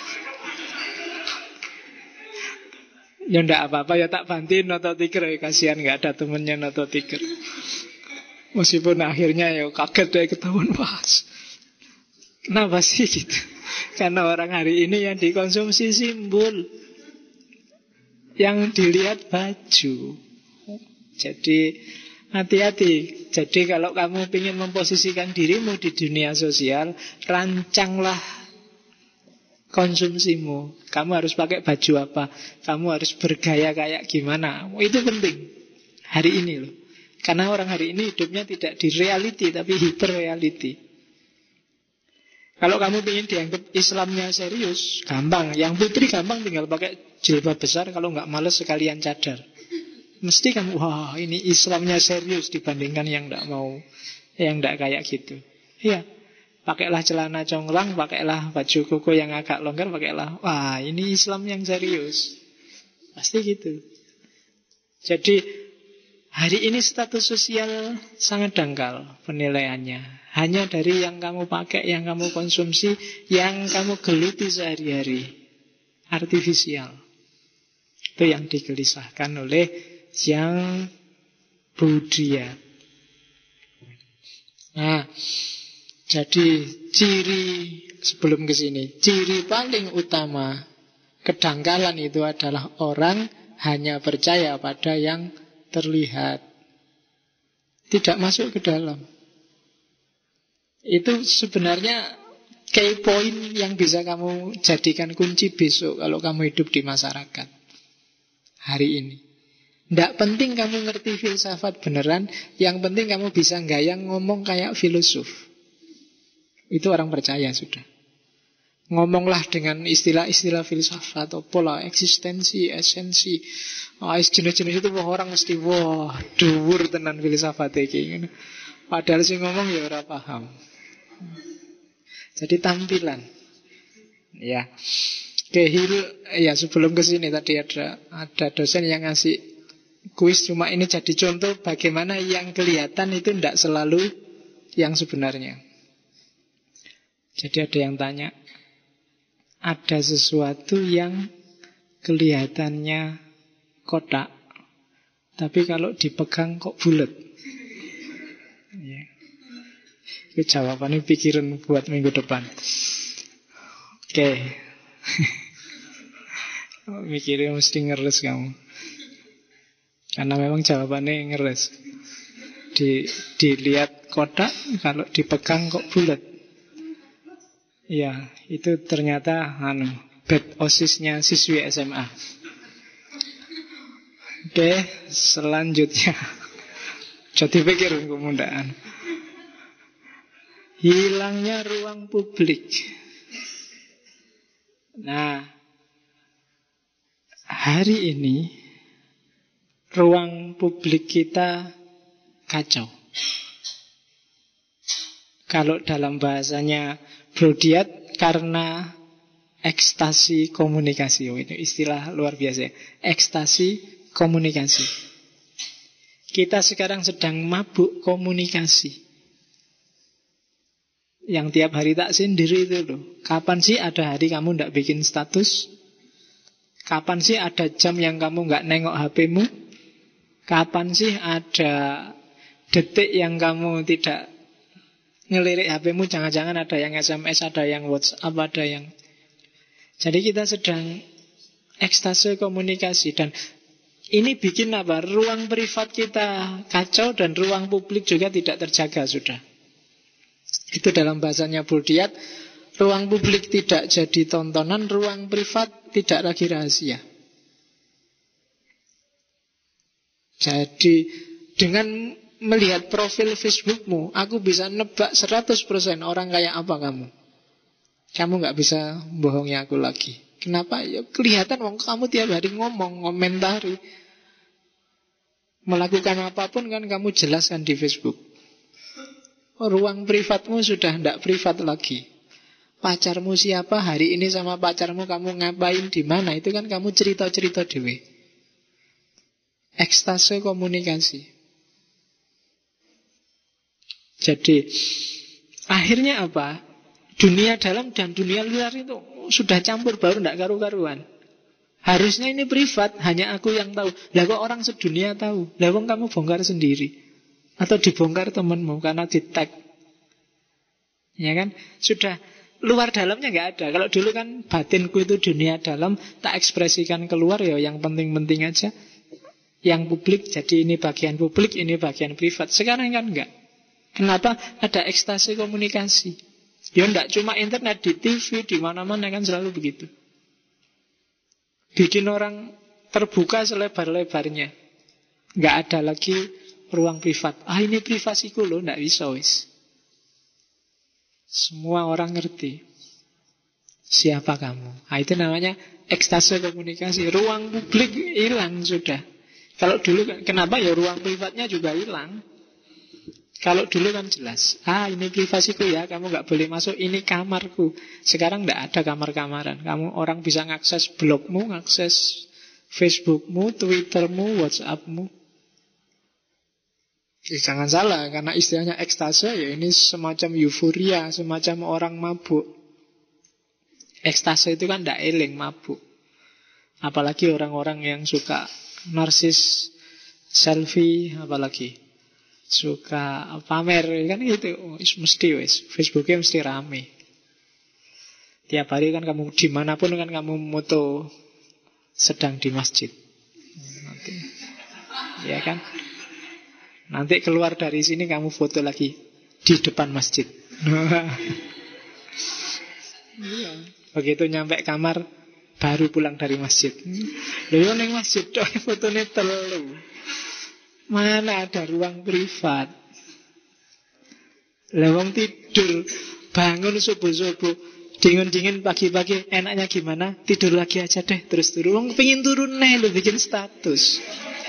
Ya ndak apa-apa, ya tak bantuin noto tiker. Kasihan gak ada temennya noto tiker. Meskipun akhirnya ya kaget deh ketahuan. Pas kenapa sih gitu? Karena orang hari ini yang dikonsumsi simbol, yang dilihat baju. Jadi hati-hati. Jadi kalau kamu ingin memposisikan dirimu di dunia sosial, rancanglah konsumsimu. Kamu harus pakai baju apa, kamu harus bergaya kayak gimana. Itu penting hari ini loh. Karena orang hari ini hidupnya tidak di reality, tapi hyper reality. Kalau kamu ingin dianggap Islamnya serius, gampang. Yang putri gampang, tinggal pakai jilbab besar. Kalau nggak males sekalian cadar. Mesti kamu, wah ini Islamnya serius dibandingkan yang nggak mau, yang nggak kayak gitu. Iya. Pakailah celana conglang, pakailah baju koko yang agak longgar, pakailah, wah ini Islam yang serius. Pasti gitu. Jadi hari ini status sosial sangat dangkal penilaiannya. Hanya dari yang kamu pakai, yang kamu konsumsi, yang kamu geluti sehari-hari. Artifisial. Itu yang digelisahkan oleh Yang Buddhia. Nah, jadi ciri sebelum ke sini, ciri paling utama kedangkalan itu adalah orang hanya percaya pada yang terlihat, tidak masuk ke dalam. Itu sebenarnya key point yang bisa kamu jadikan kunci besok kalau kamu hidup di masyarakat hari ini. Tidak penting kamu ngerti filsafat beneran, yang penting kamu bisa gayang ngomong kayak filosof. Itu orang percaya sudah. Ngomonglah dengan istilah-istilah filsafat atau pola eksistensi, esensi. Jenis-jenis itu orang mesti wah, dhuwur tenan filsafat iki. Padahal sih ngomong ya ora paham. Jadi tampilan. Ya. Ya sebelum ke sini tadi ada dosen yang ngasih kuis, cuma ini jadi contoh bagaimana yang kelihatan itu tidak selalu yang sebenarnya. Jadi ada yang tanya, ada sesuatu yang kelihatannya kotak, tapi kalau dipegang kok bulat. Ya. Itu jawabannya pikiran buat minggu depan. Oke. Mikirnya mesti ngeres kamu. Karena memang jawabannya ngeres. Dilihat kotak, kalau dipegang kok bulat. Ya, itu ternyata bad osisnya siswi SMA. Oke, selanjutnya. Jadi pikir kemudahan. Hilangnya ruang publik. Nah, hari ini ruang publik kita kacau. Kalau dalam bahasanya Brodiat, karena ekstasi komunikasi. Itu istilah luar biasa. Ekstasi komunikasi. Kita sekarang sedang mabuk komunikasi. Yang tiap hari tak sendiri itu loh. Kapan sih ada hari kamu tidak bikin status? Kapan sih ada jam yang kamu nggak nengok HP-mu? Kapan sih ada detik yang kamu tidak ngelirik HP-mu? Jangan-jangan ada yang SMS, ada yang WhatsApp, ada yang... Jadi kita sedang ekstase komunikasi. Dan ini bikin apa? Ruang privat kita kacau dan ruang publik juga tidak terjaga sudah. Itu dalam bahasanya Brodiat. Ruang publik tidak jadi tontonan, ruang privat tidak lagi rahasia. Jadi dengan melihat profil Facebookmu, aku bisa nebak 100% orang kayak apa kamu. Kamu gak bisa bohongi aku lagi. Kenapa? Ya kelihatan kamu tiap hari ngomong, komentari. Melakukan apapun kan kamu jelaskan di Facebook. Ruang privatmu sudah tidak privat lagi. Pacarmu siapa, hari ini sama pacarmu kamu ngapain, di mana, itu kan kamu cerita-cerita dewe. Ekstase komunikasi. Jadi akhirnya apa? Dunia dalam dan dunia luar itu sudah campur baur, tidak karu-karuan. Harusnya ini privat, hanya aku yang tahu. Lah kok orang sedunia tahu? Lah kok kamu bongkar sendiri? Atau dibongkar temanmu karena di-tag. Ya kan? Sudah, luar dalamnya nggak ada. Kalau dulu kan batinku itu dunia dalam, tak ekspresikan keluar, ya yang penting-penting aja. Yang publik, jadi ini bagian publik, ini bagian privat. Sekarang kan enggak. Kenapa? Ada ekstase komunikasi. Ya enggak cuma internet, di TV, di mana-mana kan selalu begitu. Bikin orang terbuka selebar-lebarnya. Nggak ada lagi ruang privat. Ini privasiku loh, nggak bisa wis. Semua orang ngerti siapa kamu. Itu namanya ekstase komunikasi. Ruang publik hilang sudah. Kalau dulu, kenapa ya ruang privatnya juga hilang. Kalau dulu kan jelas, ini privasiku ya, kamu nggak boleh masuk, ini kamarku. Sekarang nggak ada kamar-kamaran. Kamu orang bisa ngakses blogmu, ngakses Facebookmu, Twittermu, Whatsappmu. Jangan salah, karena istilahnya ekstase, ya ini semacam euforia, semacam orang mabuk. Ekstase itu kan nggak eling, mabuk. Apalagi orang-orang yang suka narsis, selfie, apalagi suka pamer kan gitu, mesti wis Facebooknya mesti rame. Tiap hari kan kamu dimanapun kan kamu moto sedang di masjid. Nanti, ya kan? Nanti keluar dari sini kamu foto lagi di depan masjid. Begitu nyampe kamar baru pulang dari masjid. Lalu neng masjid dong fotonya telu. Mana ada ruang privat? Lewong tidur, bangun subuh-subuh, dingin-dingin pagi-pagi, enaknya gimana? Tidur lagi aja deh, terus turun. Pengen turun nih, lu bikin status.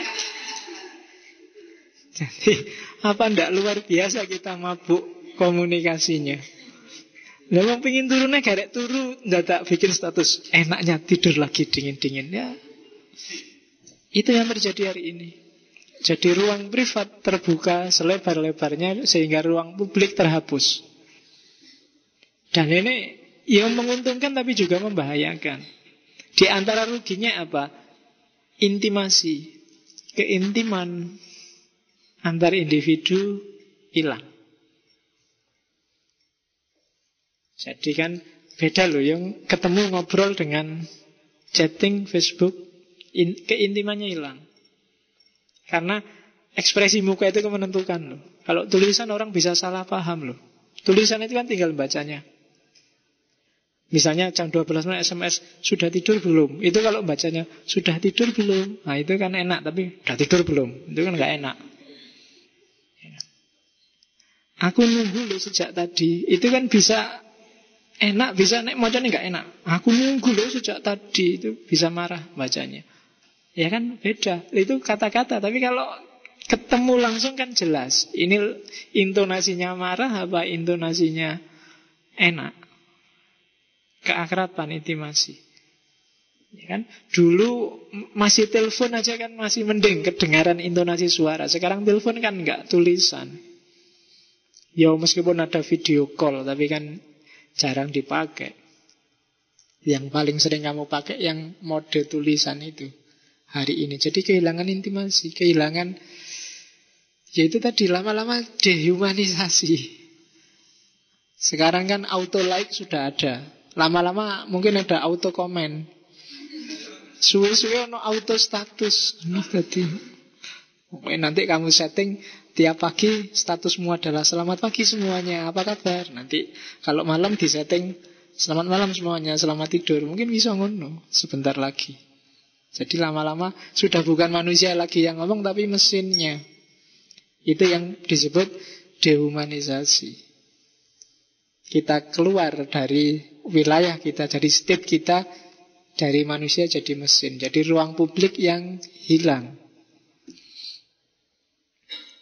Jadi apa ndak luar biasa kita mabuk komunikasinya. Lewong pengen turunnya garek turu, ndak tak bikin status. Enaknya tidur lagi dingin-dingin ya. Itu yang terjadi hari ini. Jadi ruang privat terbuka selebar-lebarnya sehingga ruang publik terhapus. Dan ini yang menguntungkan tapi juga membahayakan. Di antara ruginya apa? Intimasi, keintiman antar individu hilang. Jadi kan beda loh yang ketemu ngobrol dengan chatting Facebook, keintimannya hilang. Karena ekspresi muka itu menentukan loh. Kalau tulisan orang bisa salah paham loh. Tulisan itu kan tinggal bacanya. Misalnya jam 12 malam SMS, sudah tidur belum? Itu kalau bacanya, sudah tidur belum? Nah itu kan enak, tapi sudah tidur belum? Itu kan gak enak. Aku nunggu loh sejak tadi. Itu kan bisa enak, bisa nek macamnya gak enak. Aku nunggu loh sejak tadi. Itu bisa marah bacanya. Ya kan beda. Itu kata-kata. Tapi kalau ketemu langsung kan jelas. Ini intonasinya marah apa intonasinya enak. Keakraban, intimasi. Ya kan? Dulu masih telepon aja kan masih mending kedengaran intonasi suara. Sekarang telepon kan enggak tulisan. Ya meskipun ada video call tapi kan jarang dipakai. Yang paling sering kamu pakai yang mode tulisan itu hari ini. Jadi kehilangan intimasi, kehilangan, yaitu tadi lama-lama dehumanisasi. Sekarang kan auto like sudah ada. Lama-lama mungkin ada auto komen. Suwe-suwe ono auto status. Nanti kamu setting tiap pagi statusmu adalah selamat pagi semuanya, apa kabar? Nanti kalau malam disetting selamat malam semuanya, selamat tidur. Mungkin bisa ngono sebentar lagi. Jadi lama-lama sudah bukan manusia lagi yang ngomong, tapi mesinnya. Itu yang disebut dehumanisasi. Kita keluar dari wilayah kita, dari state kita, dari manusia jadi mesin. Jadi ruang publik yang hilang.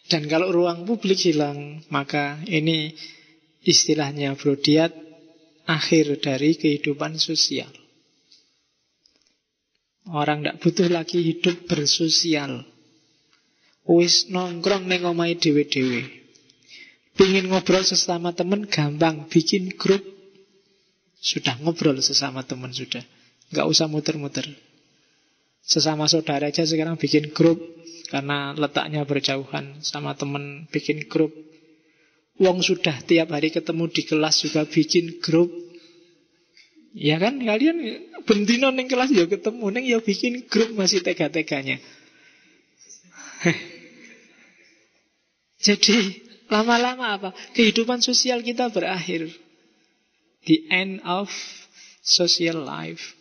Dan kalau ruang publik hilang, maka ini istilahnya Brodiat, akhir dari kehidupan sosial. Orang tidak butuh lagi hidup bersosial. Wis nongkrong neng omahe dhewe-dhewe. Pingin ngobrol sesama temen, gampang, bikin grup. Sudah ngobrol sesama temen, sudah. Nggak usah muter-muter. Sesama saudara aja sekarang bikin grup, karena letaknya berjauhan. Sama temen bikin grup. Wong sudah tiap hari ketemu di kelas juga bikin grup. Ya kan, kalian bendino neng kelas ya ketemu, neng ya bikin grup, masih tega-teganya. Jadi lama-lama apa? Kehidupan sosial kita berakhir. The end of social life.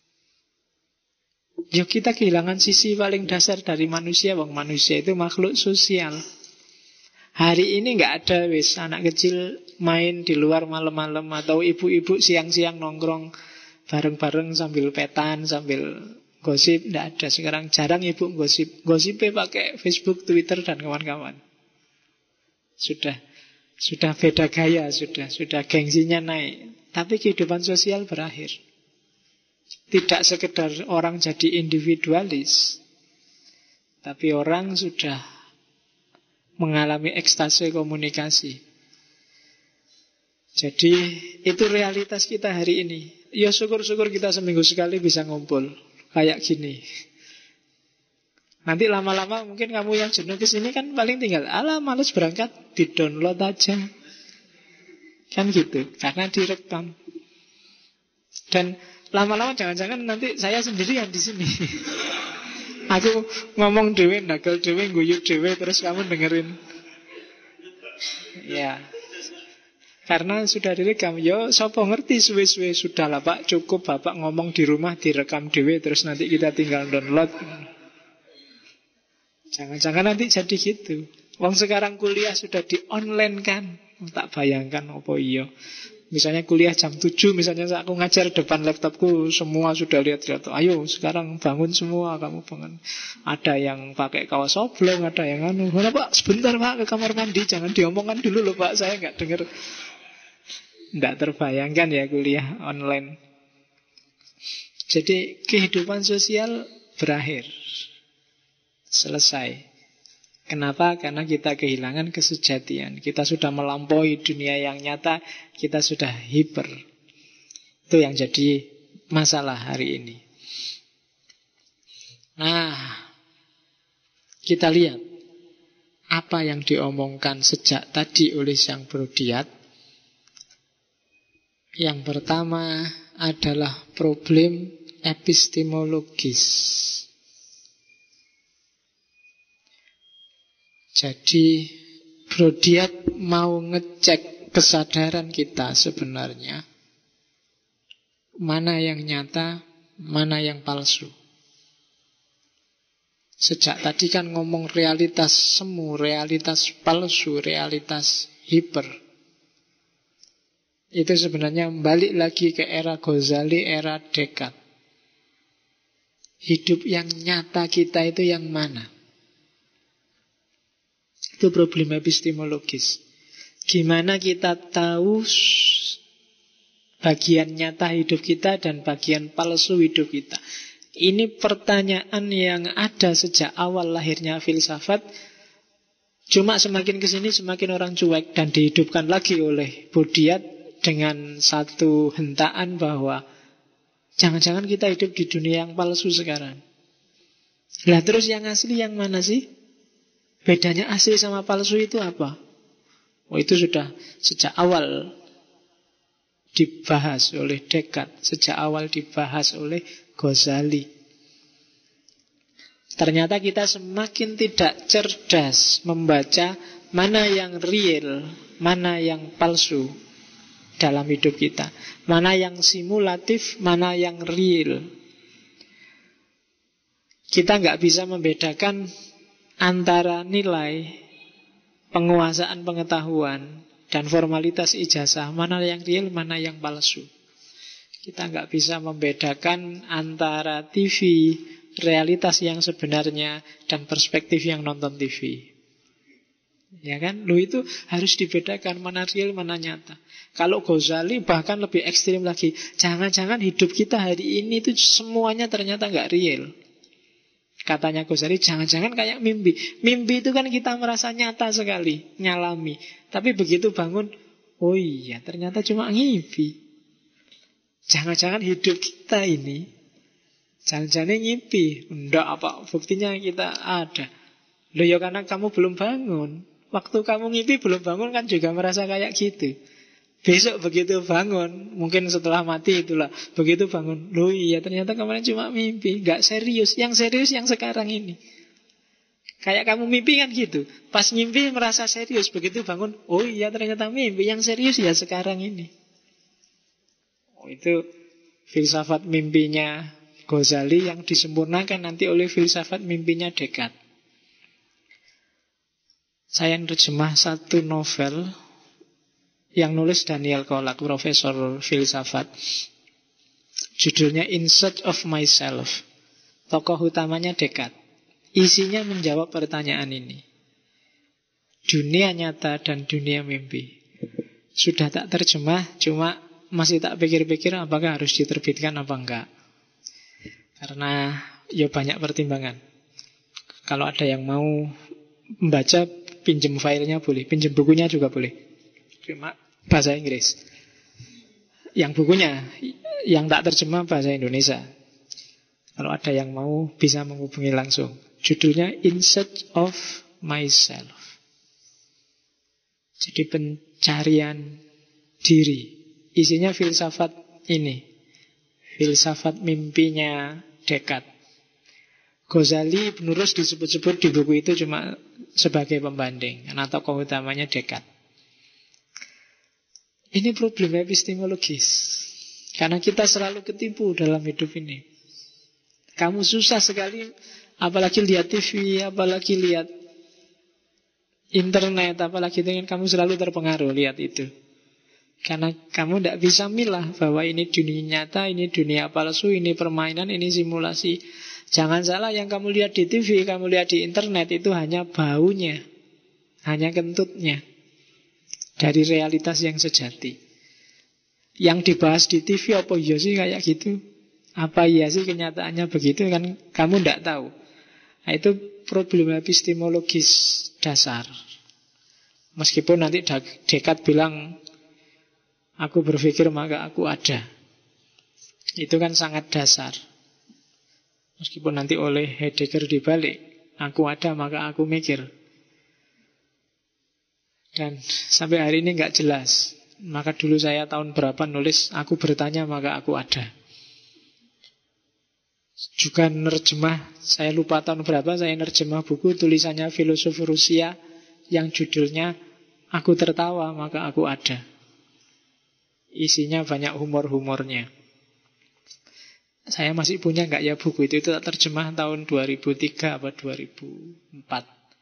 Ya kita kehilangan sisi paling dasar dari manusia. Wong manusia itu makhluk sosial. Hari ini nggak ada wis anak kecil main di luar malam-malam, atau ibu-ibu siang-siang nongkrong bareng-bareng sambil petan, sambil gosip. Nggak ada. Sekarang jarang ibu gosip. Gosipnya pakai Facebook, Twitter, dan kawan-kawan. Sudah beda gaya, sudah gengsinya naik. Tapi kehidupan sosial berakhir. Tidak sekedar orang jadi individualis, tapi orang sudah mengalami ekstase komunikasi. Jadi itu realitas kita hari ini. Ya syukur-syukur kita seminggu sekali bisa ngumpul kayak gini. Nanti lama-lama mungkin kamu yang jenuh kesini kan paling tinggal, alah males berangkat, di-download aja. Kan gitu, karena direkam. Dan lama-lama jangan-jangan nanti saya sendirian di sini. Aku ngomong dewe, ndagel dewe, guyub dewe, terus kamu dengerin. Ya, karena sudah direkam. Yo, sopo ngerti suwe-suwe, sudahlah Pak, cukup Bapak ngomong di rumah direkam dewe, terus nanti kita tinggal download. Jangan-jangan nanti jadi gitu. Wong sekarang kuliah sudah di online kan. Tak bayangkan apa iya. Misalnya kuliah jam 7, misalnya aku ngajar depan laptopku, semua sudah lihat-lihat. Ayo sekarang bangun semua, kamu bangun. Ada yang pakai kaos oblong, ada yang anu. Mana Pak, sebentar Pak ke kamar mandi, jangan diomongkan dulu loh Pak, saya nggak dengar. Nggak terbayangkan ya kuliah online. Jadi kehidupan sosial berakhir. Selesai. Kenapa? Karena kita kehilangan kesejatian. Kita sudah melampaui dunia yang nyata. Kita sudah hiper. Itu yang jadi masalah hari ini. Nah, kita lihat apa yang diomongkan sejak tadi oleh Sang Brodiat. Yang pertama adalah problem epistemologis. Jadi Brodiat mau ngecek kesadaran kita sebenarnya, mana yang nyata, mana yang palsu. Sejak tadi kan ngomong realitas semu, realitas palsu, realitas hiper. Itu sebenarnya balik lagi ke era Ghazali, era Descartes. Hidup yang nyata kita itu yang mana? Itu problem epistemologis. Gimana kita tahu bagian nyata hidup kita dan bagian palsu hidup kita? Ini pertanyaan yang ada sejak awal lahirnya filsafat. Cuma semakin kesini semakin orang cuek, dan dihidupkan lagi oleh Brodiat dengan satu hentaan bahwa jangan-jangan kita hidup di dunia yang palsu sekarang. Lah terus yang asli yang mana sih? Bedanya asli sama palsu itu apa? Oh, itu sudah sejak awal dibahas oleh Descartes, sejak awal dibahas oleh Ghazali. Ternyata kita semakin tidak cerdas membaca mana yang real, mana yang palsu dalam hidup kita. Mana yang simulatif, mana yang real. Kita nggak bisa membedakan antara nilai penguasaan pengetahuan dan formalitas ijazah, mana yang real, mana yang palsu. Kita nggak bisa membedakan antara TV, realitas yang sebenarnya, dan perspektif yang nonton TV. Ya kan? Lo itu harus dibedakan mana real, mana nyata. Kalau Ghazali bahkan lebih ekstrim lagi. Jangan-jangan hidup kita hari ini itu semuanya ternyata nggak real. Katanya Ghazali, jangan-jangan kayak mimpi. Mimpi itu kan kita merasa nyata sekali, nyalami. Tapi begitu bangun, oh iya ternyata cuma ngimpi. Jangan-jangan hidup kita ini, jangan-jangan ngimpi. Enggak apa, buktinya kita ada. Loh ya karena kamu belum bangun. Waktu kamu ngimpi belum bangun kan juga merasa kayak gitu. Besok begitu bangun, mungkin setelah mati itulah, begitu bangun, loh iya ternyata kemarin cuma mimpi. Gak serius, yang serius yang sekarang ini. Kayak kamu mimpi kan gitu. Pas ngimpi merasa serius, begitu bangun, oh iya ternyata mimpi. Yang serius ya sekarang ini. Oh itu filsafat mimpinya Ghazali yang disempurnakan nanti oleh filsafat mimpinya Descartes. Saya nerjemah satu novel yang nulis Daniel Kolak, profesor filsafat. Judulnya In Search of Myself. Tokoh utamanya Descartes. Isinya menjawab pertanyaan ini. Dunia nyata dan dunia mimpi. Sudah tak terjemah, cuma masih tak pikir-pikir apakah harus diterbitkan apa enggak. Karena ya banyak pertimbangan. Kalau ada yang mau membaca, pinjem filenya boleh, pinjem bukunya juga boleh. Cuma bahasa Inggris. Yang bukunya, yang tak terjemah bahasa Indonesia. Kalau ada yang mau bisa menghubungi langsung. Judulnya In Search of Myself. Jadi pencarian diri. Isinya filsafat ini. Filsafat mimpinya Descartes. Ghazali Ibn Rushd disebut-sebut di buku itu cuma sebagai pembanding. Karena tokoh utamanya Descartes. Ini problem epistemologis. Karena kita selalu ketipu dalam hidup ini. Kamu susah sekali, apalagi lihat TV, apalagi lihat internet, apalagi dengan kamu selalu terpengaruh lihat itu. Karena kamu tidak bisa milah bahwa ini dunia nyata, ini dunia palsu, ini permainan, ini simulasi. Jangan salah, yang kamu lihat di TV, kamu lihat di internet itu hanya baunya, hanya kentutnya dari realitas yang sejati. Yang dibahas di TV apa iya sih kayak gitu? Apa iya sih kenyataannya begitu? Kan kamu tidak tahu. Nah, itu problem epistemologis dasar. Meskipun nanti Descartes bilang, aku berpikir maka aku ada. Itu kan sangat dasar. Meskipun nanti oleh Heidegger dibalik, aku ada maka aku mikir. Dan sampai hari ini nggak jelas. Maka dulu saya tahun berapa nulis, aku bertanya maka aku ada. Juga nerjemah, saya lupa tahun berapa saya nerjemah buku tulisannya filosof Rusia yang judulnya Aku Tertawa Maka Aku Ada. Isinya banyak humor-humornya. Saya masih punya nggak ya buku itu tak terjemah tahun 2003 atau 2004.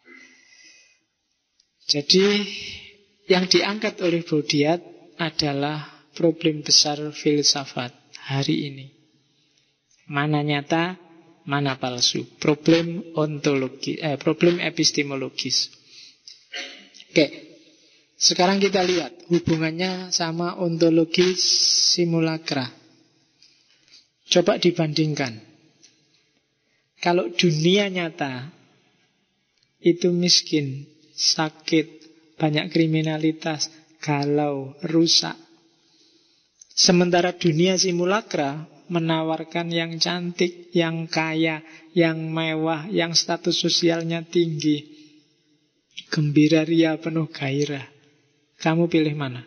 Jadi yang diangkat oleh Baudrillard adalah problem besar filsafat hari ini. Mana nyata, mana palsu. Problem ontologi, problem epistemologis. Oke, sekarang kita lihat hubungannya sama ontologi simulakra. Coba dibandingkan. Kalau dunia nyata itu miskin, sakit, banyak kriminalitas, galau, rusak. Sementara dunia simulakra menawarkan yang cantik, yang kaya, yang mewah, yang status sosialnya tinggi, gembira ria penuh gairah. Kamu pilih mana?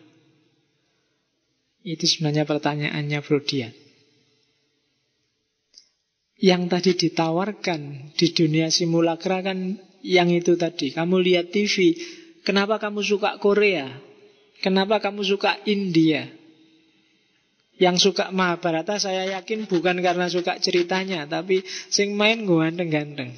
Itu sebenarnya pertanyaannya Baudrillard. Yang tadi ditawarkan di dunia simulakra kan yang itu tadi. Kamu lihat TV, kenapa kamu suka Korea? Kenapa kamu suka India? Yang suka Mahabharata saya yakin bukan karena suka ceritanya, tapi sing main ganteng-ganteng.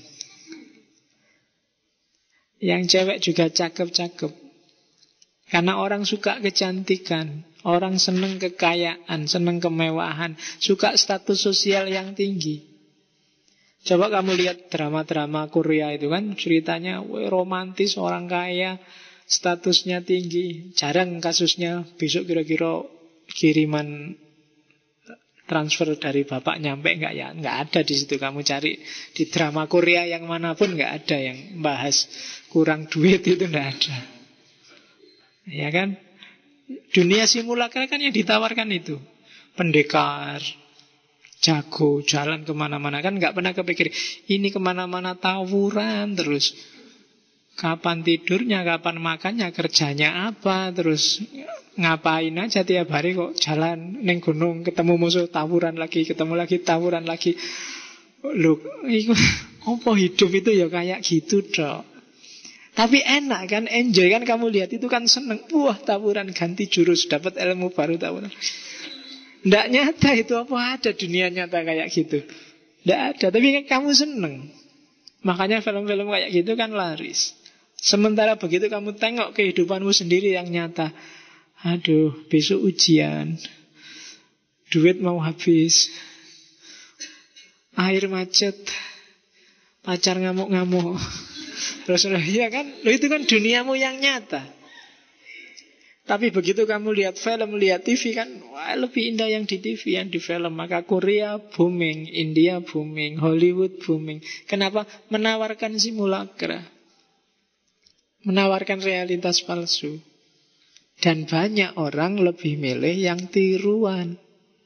Yang cewek juga cakep-cakep. Karena orang suka kecantikan, orang seneng kekayaan, seneng kemewahan, suka status sosial yang tinggi. Coba kamu lihat drama-drama Korea itu kan ceritanya romantis, orang kaya, statusnya tinggi. Jarang kasusnya besok kira-kira kiriman transfer dari bapak nyampe nggak ya? Nggak ada di situ. Kamu cari di drama Korea yang manapun nggak ada yang bahas kurang duit, itu nggak ada. Ya kan? Dunia simulakra kan yang ditawarkan itu. Pendekar, jago, jalan kemana-mana. Kan nggak pernah kepikir ini kemana-mana tawuran terus. Kapan tidurnya, kapan makannya, kerjanya apa, terus ngapain aja tiap hari kok jalan neng gunung, ketemu musuh tawuran lagi, ketemu lagi tawuran lagi. Loh, itu apa hidup itu ya kayak gitu dok. Tapi enak kan, enjoy kan, kamu lihat itu kan seneng. Wah, tawuran ganti jurus, dapat ilmu baru tawuran. Nggak nyata itu, apa ada dunia nyata kayak gitu? Nggak ada, tapi kan kamu seneng. Makanya film-film kayak gitu kan laris. Sementara begitu kamu tengok kehidupanmu sendiri yang nyata. Aduh, besok ujian, duit mau habis, air macet, pacar ngamuk-ngamuk. Terus ya kan, itu kan duniamu yang nyata. Tapi begitu kamu lihat film, lihat TV kan, wah, lebih indah yang di TV, yang di film. Maka Korea booming, India booming, Hollywood booming. Kenapa? Menawarkan simulakra, menawarkan realitas palsu. Dan banyak orang lebih milih yang tiruan.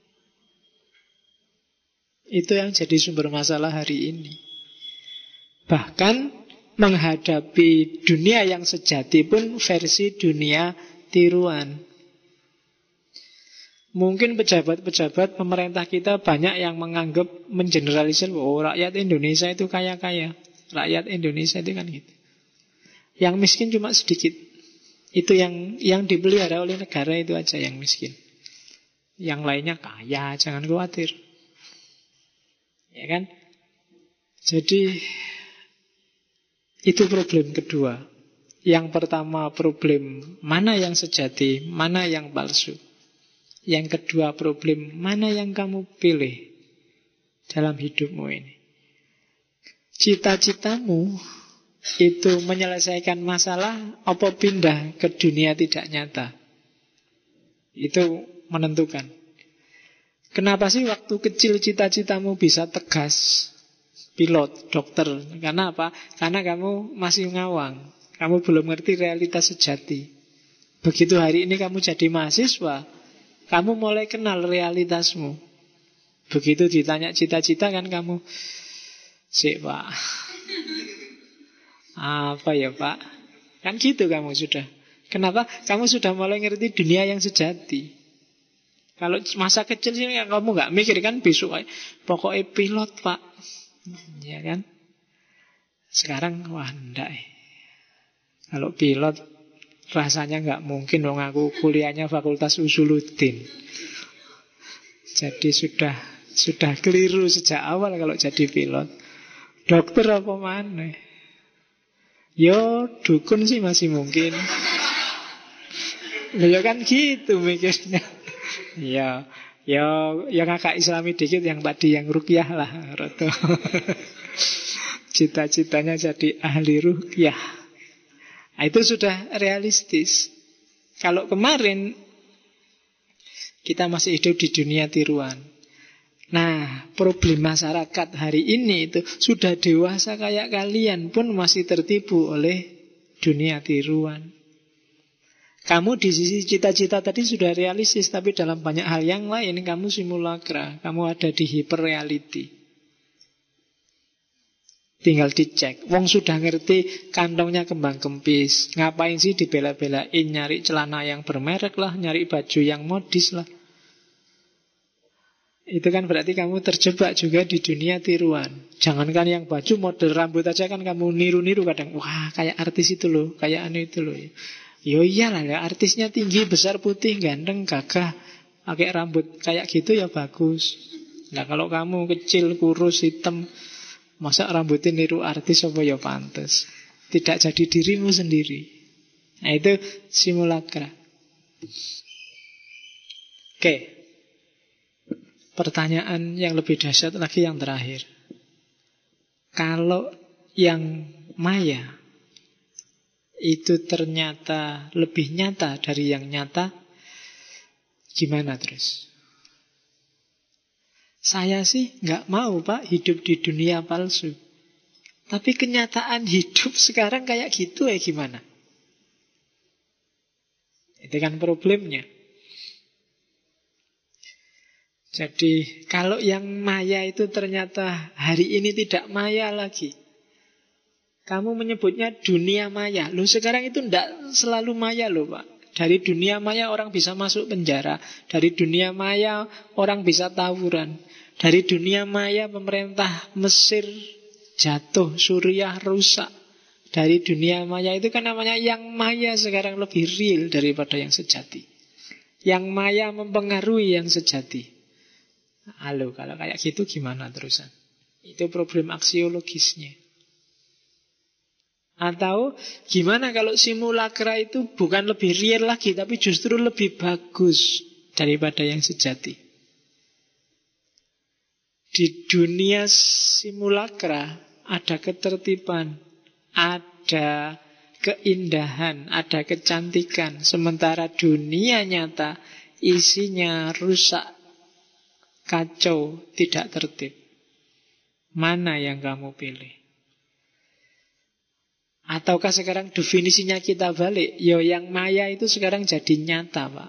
Itu yang jadi sumber masalah hari ini. Bahkan menghadapi dunia yang sejati pun versi dunia tiruan. Mungkin pejabat-pejabat pemerintah kita banyak yang menganggap, mengeneralisir, oh rakyat Indonesia itu kaya-kaya, rakyat Indonesia itu kan gitu. Yang miskin cuma sedikit. Itu yang dipelihara oleh negara itu aja yang miskin. Yang lainnya kaya, jangan khawatir. Ya kan? Jadi itu problem kedua. Yang pertama problem mana yang sejati, mana yang palsu. Yang kedua problem mana yang kamu pilih dalam hidupmu ini. Cita-citamu itu menyelesaikan masalah apa pindah ke dunia tidak nyata. Itu menentukan. Kenapa sih waktu kecil cita-citamu bisa tegas, pilot, dokter? Karena apa? Karena kamu masih ngawang, kamu belum ngerti realitas sejati. Begitu hari ini kamu jadi mahasiswa, kamu mulai kenal realitasmu. Begitu ditanya cita-cita kan kamu, sik pak, apa ya pak? Kan gitu kamu sudah. Kenapa? Kamu sudah mulai ngerti dunia yang sejati. Kalau masa kecil sih kamu gak mikir kan besok pokoknya pilot pak, ya kan? Sekarang wah enggak. Kalau pilot rasanya gak mungkin dong, aku kuliahnya Fakultas Usuluddin. Jadi sudah keliru sejak awal kalau jadi pilot. Dokter apa mana? Yo dukun sih masih mungkin. Ya kan gitu mikirnya. Ya kakak Islami dikit yang tadi yang ruqyah lah. Cita-citanya jadi ahli ruqyah. Nah, itu sudah realistis. Kalau kemarin kita masih hidup di dunia tiruan. Nah, problem masyarakat hari ini itu sudah dewasa kayak kalian pun masih tertipu oleh dunia tiruan. Kamu di sisi cita-cita tadi sudah realistis, tapi dalam banyak hal yang lain kamu simulakra, kamu ada di hyperreality. Tinggal dicek. Wong sudah ngerti kantongnya kembang kempis, ngapain sih dibela-belain nyari celana yang bermerek lah, nyari baju yang modis lah. Itu kan berarti kamu terjebak juga di dunia tiruan. Jangankan yang baju model rambut aja kan kamu niru-niru kadang. Wah kayak artis itu loh, kayak anu itu loh. Yo iyalah ya, artisnya tinggi, besar, putih, ganteng, gagah, pakai rambut kayak gitu ya bagus. Nah kalau kamu kecil, kurus, hitam, masa rambutnya niru artis apa ya pantes. Tidak jadi dirimu sendiri. Nah itu simulakra. Oke. Pertanyaan yang lebih dahsyat lagi yang terakhir. Kalau yang maya itu ternyata lebih nyata dari yang nyata, gimana terus? Saya sih nggak mau, Pak, hidup di dunia palsu. Tapi kenyataan hidup sekarang kayak gitu gimana? Itu kan problemnya. Jadi kalau yang maya itu ternyata hari ini tidak maya lagi. Kamu menyebutnya dunia maya. Loh, sekarang itu tidak selalu maya loh, Pak. Dari dunia maya orang bisa masuk penjara. Dari dunia maya orang bisa tawuran. Dari dunia maya pemerintah Mesir jatuh, Suriah rusak. Dari dunia maya itu kan namanya yang maya sekarang lebih real daripada yang sejati. Yang maya mempengaruhi yang sejati. Halo, kalau kayak gitu gimana terusan? Itu problem aksiologisnya. Atau gimana kalau simulakra itu bukan lebih real lagi, tapi justru lebih bagus daripada yang sejati? Di dunia simulakra ada ketertiban, ada keindahan, ada kecantikan. Sementara dunia nyata isinya rusak, kacau, tidak tertib. Mana yang kamu pilih? Ataukah sekarang definisinya kita balik? Yo, yang maya itu sekarang jadi nyata, Pak.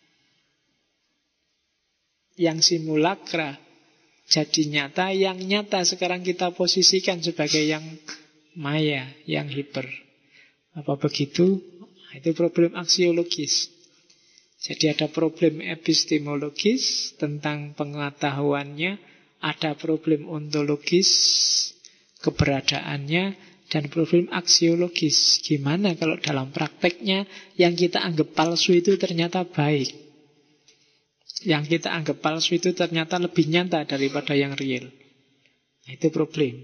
Yang simulakra jadi nyata. Yang nyata sekarang kita posisikan sebagai yang maya, yang hiper. Apa begitu? Itu problem aksiologis. Jadi ada problem epistemologis tentang pengetahuannya, ada problem ontologis keberadaannya, dan problem aksiologis. Gimana kalau dalam prakteknya yang kita anggap palsu itu ternyata baik, yang kita anggap palsu itu ternyata lebih nyata daripada yang real. Nah, itu problem.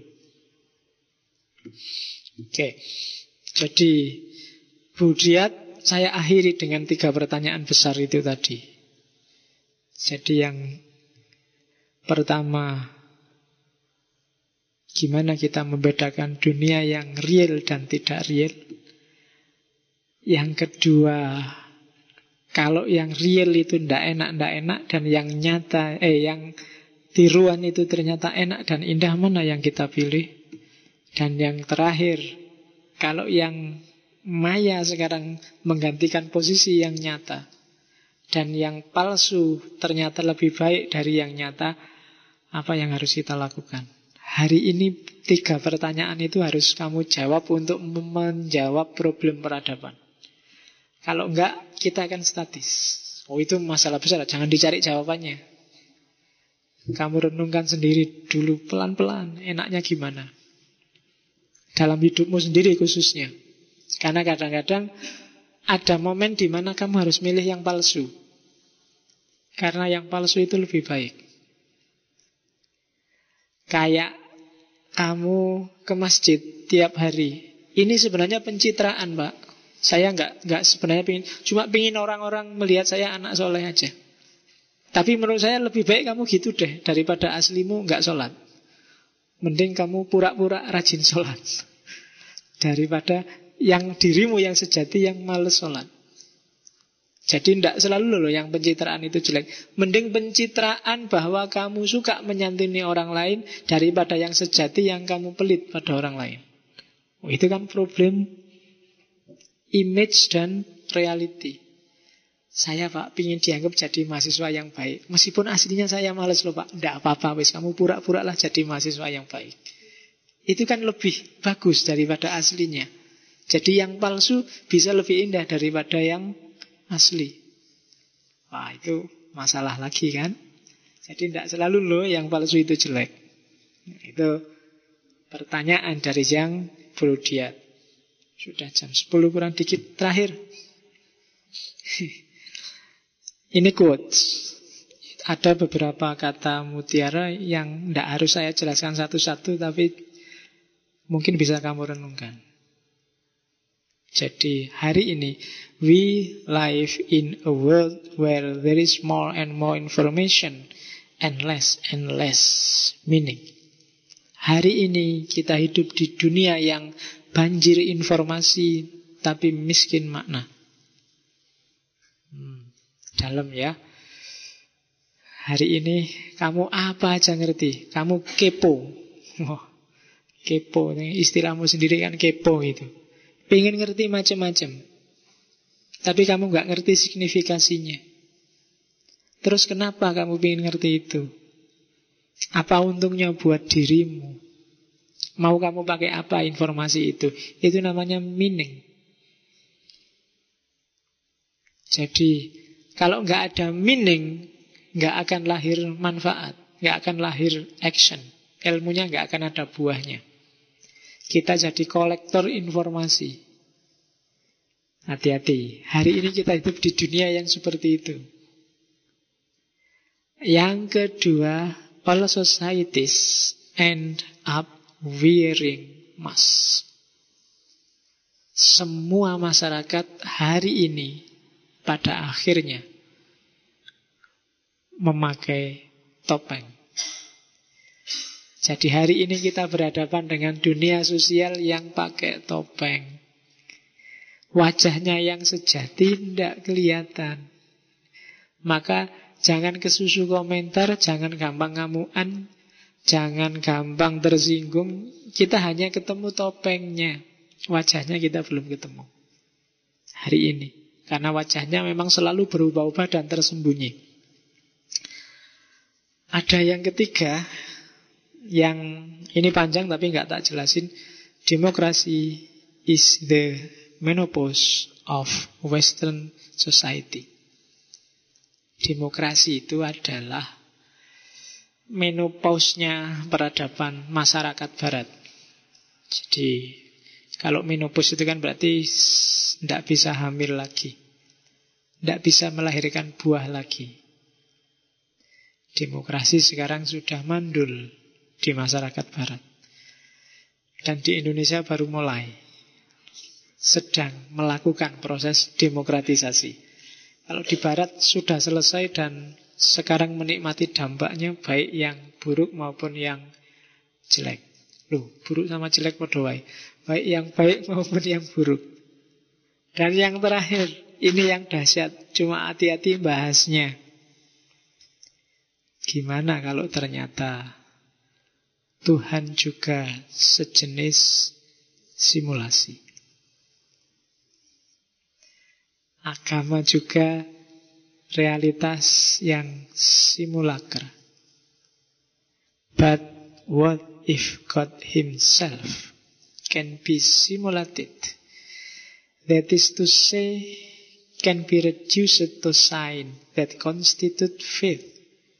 Oke. Jadi Budiat saya akhiri dengan 3 pertanyaan besar itu tadi. Jadi yang pertama, gimana kita membedakan dunia yang real dan tidak real? Yang kedua, kalau yang real itu ndak enak, dan yang nyata, yang tiruan itu ternyata enak dan indah, mana yang kita pilih? Dan yang terakhir, kalau yang maya sekarang menggantikan posisi yang nyata, dan yang palsu ternyata lebih baik dari yang nyata, apa yang harus kita lakukan? Hari ini 3 pertanyaan itu harus kamu jawab untuk menjawab problem peradaban. Kalau enggak, kita akan statis. Oh, itu masalah besar, jangan dicari jawabannya. Kamu renungkan sendiri dulu pelan-pelan, enaknya gimana dalam hidupmu sendiri khususnya. Karena kadang-kadang ada momen di mana kamu harus milih yang palsu. Karena yang palsu itu lebih baik. Kayak kamu ke masjid tiap hari. Ini sebenarnya pencitraan, Pak. Saya nggak sebenarnya cuma pingin orang-orang melihat saya anak soleh aja. Tapi menurut saya lebih baik kamu gitu deh daripada aslimu nggak sholat. Mending kamu pura-pura rajin sholat daripada yang dirimu yang sejati yang males sholat. Jadi tidak selalu loh yang pencitraan itu jelek. Mending pencitraan bahwa kamu suka menyantuni orang lain daripada yang sejati yang kamu pelit pada orang lain. Oh, itu kan problem image dan reality. Saya, Pak, pingin dianggap jadi mahasiswa yang baik. Meskipun aslinya saya males loh, Pak. Tidak apa-apa, wis kamu pura-pura lah jadi mahasiswa yang baik. Itu kan lebih bagus daripada aslinya. Jadi yang palsu bisa lebih indah daripada yang asli. Wah, itu masalah lagi kan. Jadi tidak selalu loh yang palsu itu jelek. Itu pertanyaan dari yang Budiat. Sudah jam 10 kurang dikit. Terakhir, ini quotes. Ada beberapa kata mutiara yang tidak harus saya jelaskan satu-satu, tapi mungkin bisa kamu renungkan. Jadi hari ini we live in a world where there is more and more information and less meaning. Hari ini kita hidup di dunia yang banjir informasi tapi miskin makna. Dalam ya. Hari ini kamu apa aja ngerti. Kamu kepo. Oh, kepo, istilahmu sendiri kan kepo itu. Pengen ngerti macam-macam, tapi kamu gak ngerti signifikasinya. Terus kenapa kamu pengen ngerti itu? Apa untungnya buat dirimu? Mau kamu pakai apa informasi itu? Itu namanya meaning. Jadi kalau nggak ada meaning, nggak akan lahir manfaat, nggak akan lahir action. Ilmunya nggak akan ada buahnya. Kita jadi kolektor informasi. Hati-hati. Hari ini kita hidup di dunia yang seperti itu. Yang kedua, all societies end up wearing mask. Semua masyarakat hari ini pada akhirnya memakai topeng. Jadi hari ini kita berhadapan dengan dunia sosial yang pakai topeng. Wajahnya yang sejati tidak kelihatan. Maka jangan kesusu komentar, jangan gampang ngamuan, jangan gampang tersinggung. Kita hanya ketemu topengnya. Wajahnya kita belum ketemu hari ini. Karena wajahnya memang selalu berubah-ubah dan tersembunyi. Ada yang ketiga, yang ini panjang tapi nggak tak jelasin. Demokrasi is the menopause of Western society. Demokrasi itu adalah menopause-nya peradaban masyarakat barat. Jadi kalau menopause itu kan berarti tidak bisa hamil lagi, tidak bisa melahirkan buah lagi. Demokrasi sekarang sudah mandul di masyarakat barat. Dan di Indonesia baru mulai, sedang melakukan proses demokratisasi. Kalau di barat sudah selesai dan sekarang menikmati dampaknya, baik yang buruk maupun yang jelek. Loh, buruk sama jelek padha wae. Baik yang baik maupun yang buruk. Dan yang terakhir, ini yang dahsyat, cuma hati-hati bahasnya. Gimana kalau ternyata Tuhan juga sejenis simulasi? Agama juga realitas yang simulacra. But what if God himself can be simulated? That is to say, can be reduced to sign that constitute faith.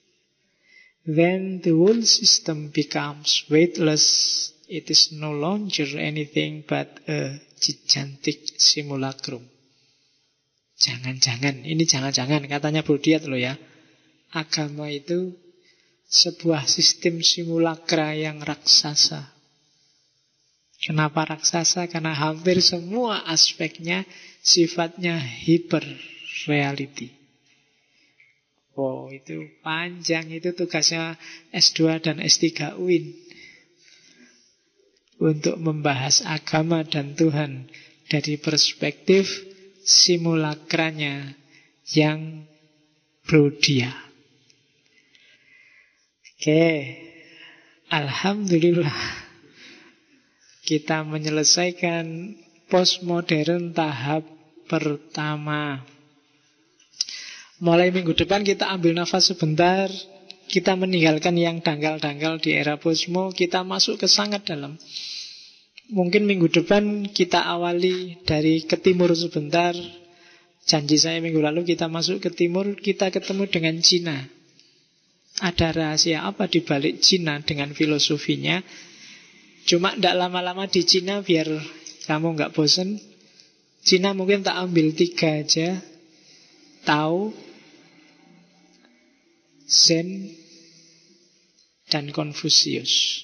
Then the whole system becomes weightless. It is no longer anything but a gigantic simulacrum. Jangan-jangan, ini jangan-jangan, katanya Budiat loh ya. Agama itu sebuah sistem simulakra yang raksasa. Kenapa raksasa? Karena hampir semua aspeknya sifatnya hyper reality. Oh, itu panjang, itu tugasnya S2 dan S3 UIN. Untuk membahas agama dan Tuhan dari perspektif simulakranya yang brodia. Oke, alhamdulillah kita menyelesaikan postmodern tahap pertama. Mulai minggu depan kita ambil nafas sebentar, kita meninggalkan yang dangkal-dangkal di era postmo, kita masuk ke sangat dalam. Mungkin minggu depan kita awali dari ke timur sebentar. Janji saya minggu lalu kita masuk ke timur, kita ketemu dengan Cina. Ada rahasia apa di balik Cina dengan filosofinya? Cuma tidak lama-lama di Cina biar kamu nggak bosen. Cina mungkin tak ambil 3 aja. Tao, Zen, dan Confucius.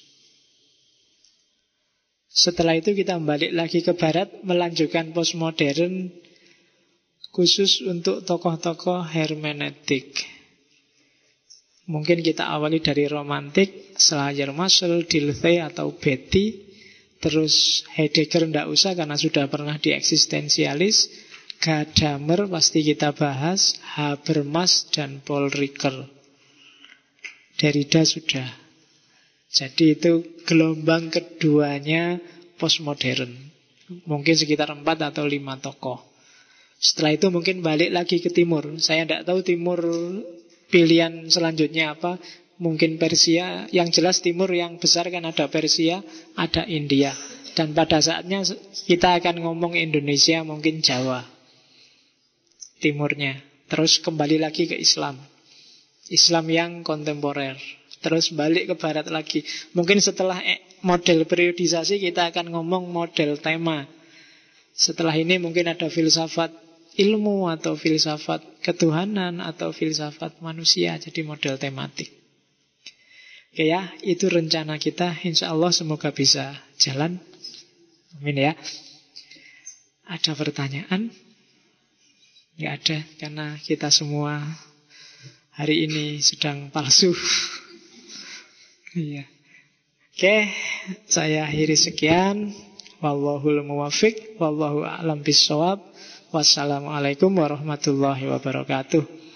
Setelah itu kita balik lagi ke barat, melanjutkan postmodern khusus untuk tokoh-tokoh hermeneutik. Mungkin kita awali dari romantik, Schleiermacher, Dilthey atau Beatty. Terus Heidegger tidak usah karena sudah pernah di eksistensialis. Gadamer pasti kita bahas, Habermas dan Paul Ricoeur. Derrida sudah. Jadi itu gelombang keduanya postmodern. Mungkin sekitar 4 atau 5 tokoh. Setelah itu mungkin balik lagi ke timur. Saya tidak tahu timur pilihan selanjutnya apa. Mungkin Persia. Yang jelas timur yang besar kan ada Persia, ada India. Dan pada saatnya kita akan ngomong Indonesia, mungkin Jawa timurnya. Terus kembali lagi ke Islam. Islam yang kontemporer. Terus balik ke barat lagi. Mungkin setelah model periodisasi kita akan ngomong model tema. Setelah ini mungkin ada filsafat ilmu atau filsafat ketuhanan atau filsafat manusia. Jadi model tematik. Oke ya, itu rencana kita. Insya Allah semoga bisa jalan. Amin ya. Ada pertanyaan? Nggak ada, karena kita semua hari ini sedang palsu. Iya. Oke, saya akhiri sekian. Wallahul muwaffiq, wallahu a'lam bishawab. Wassalamualaikum warahmatullahi wabarakatuh.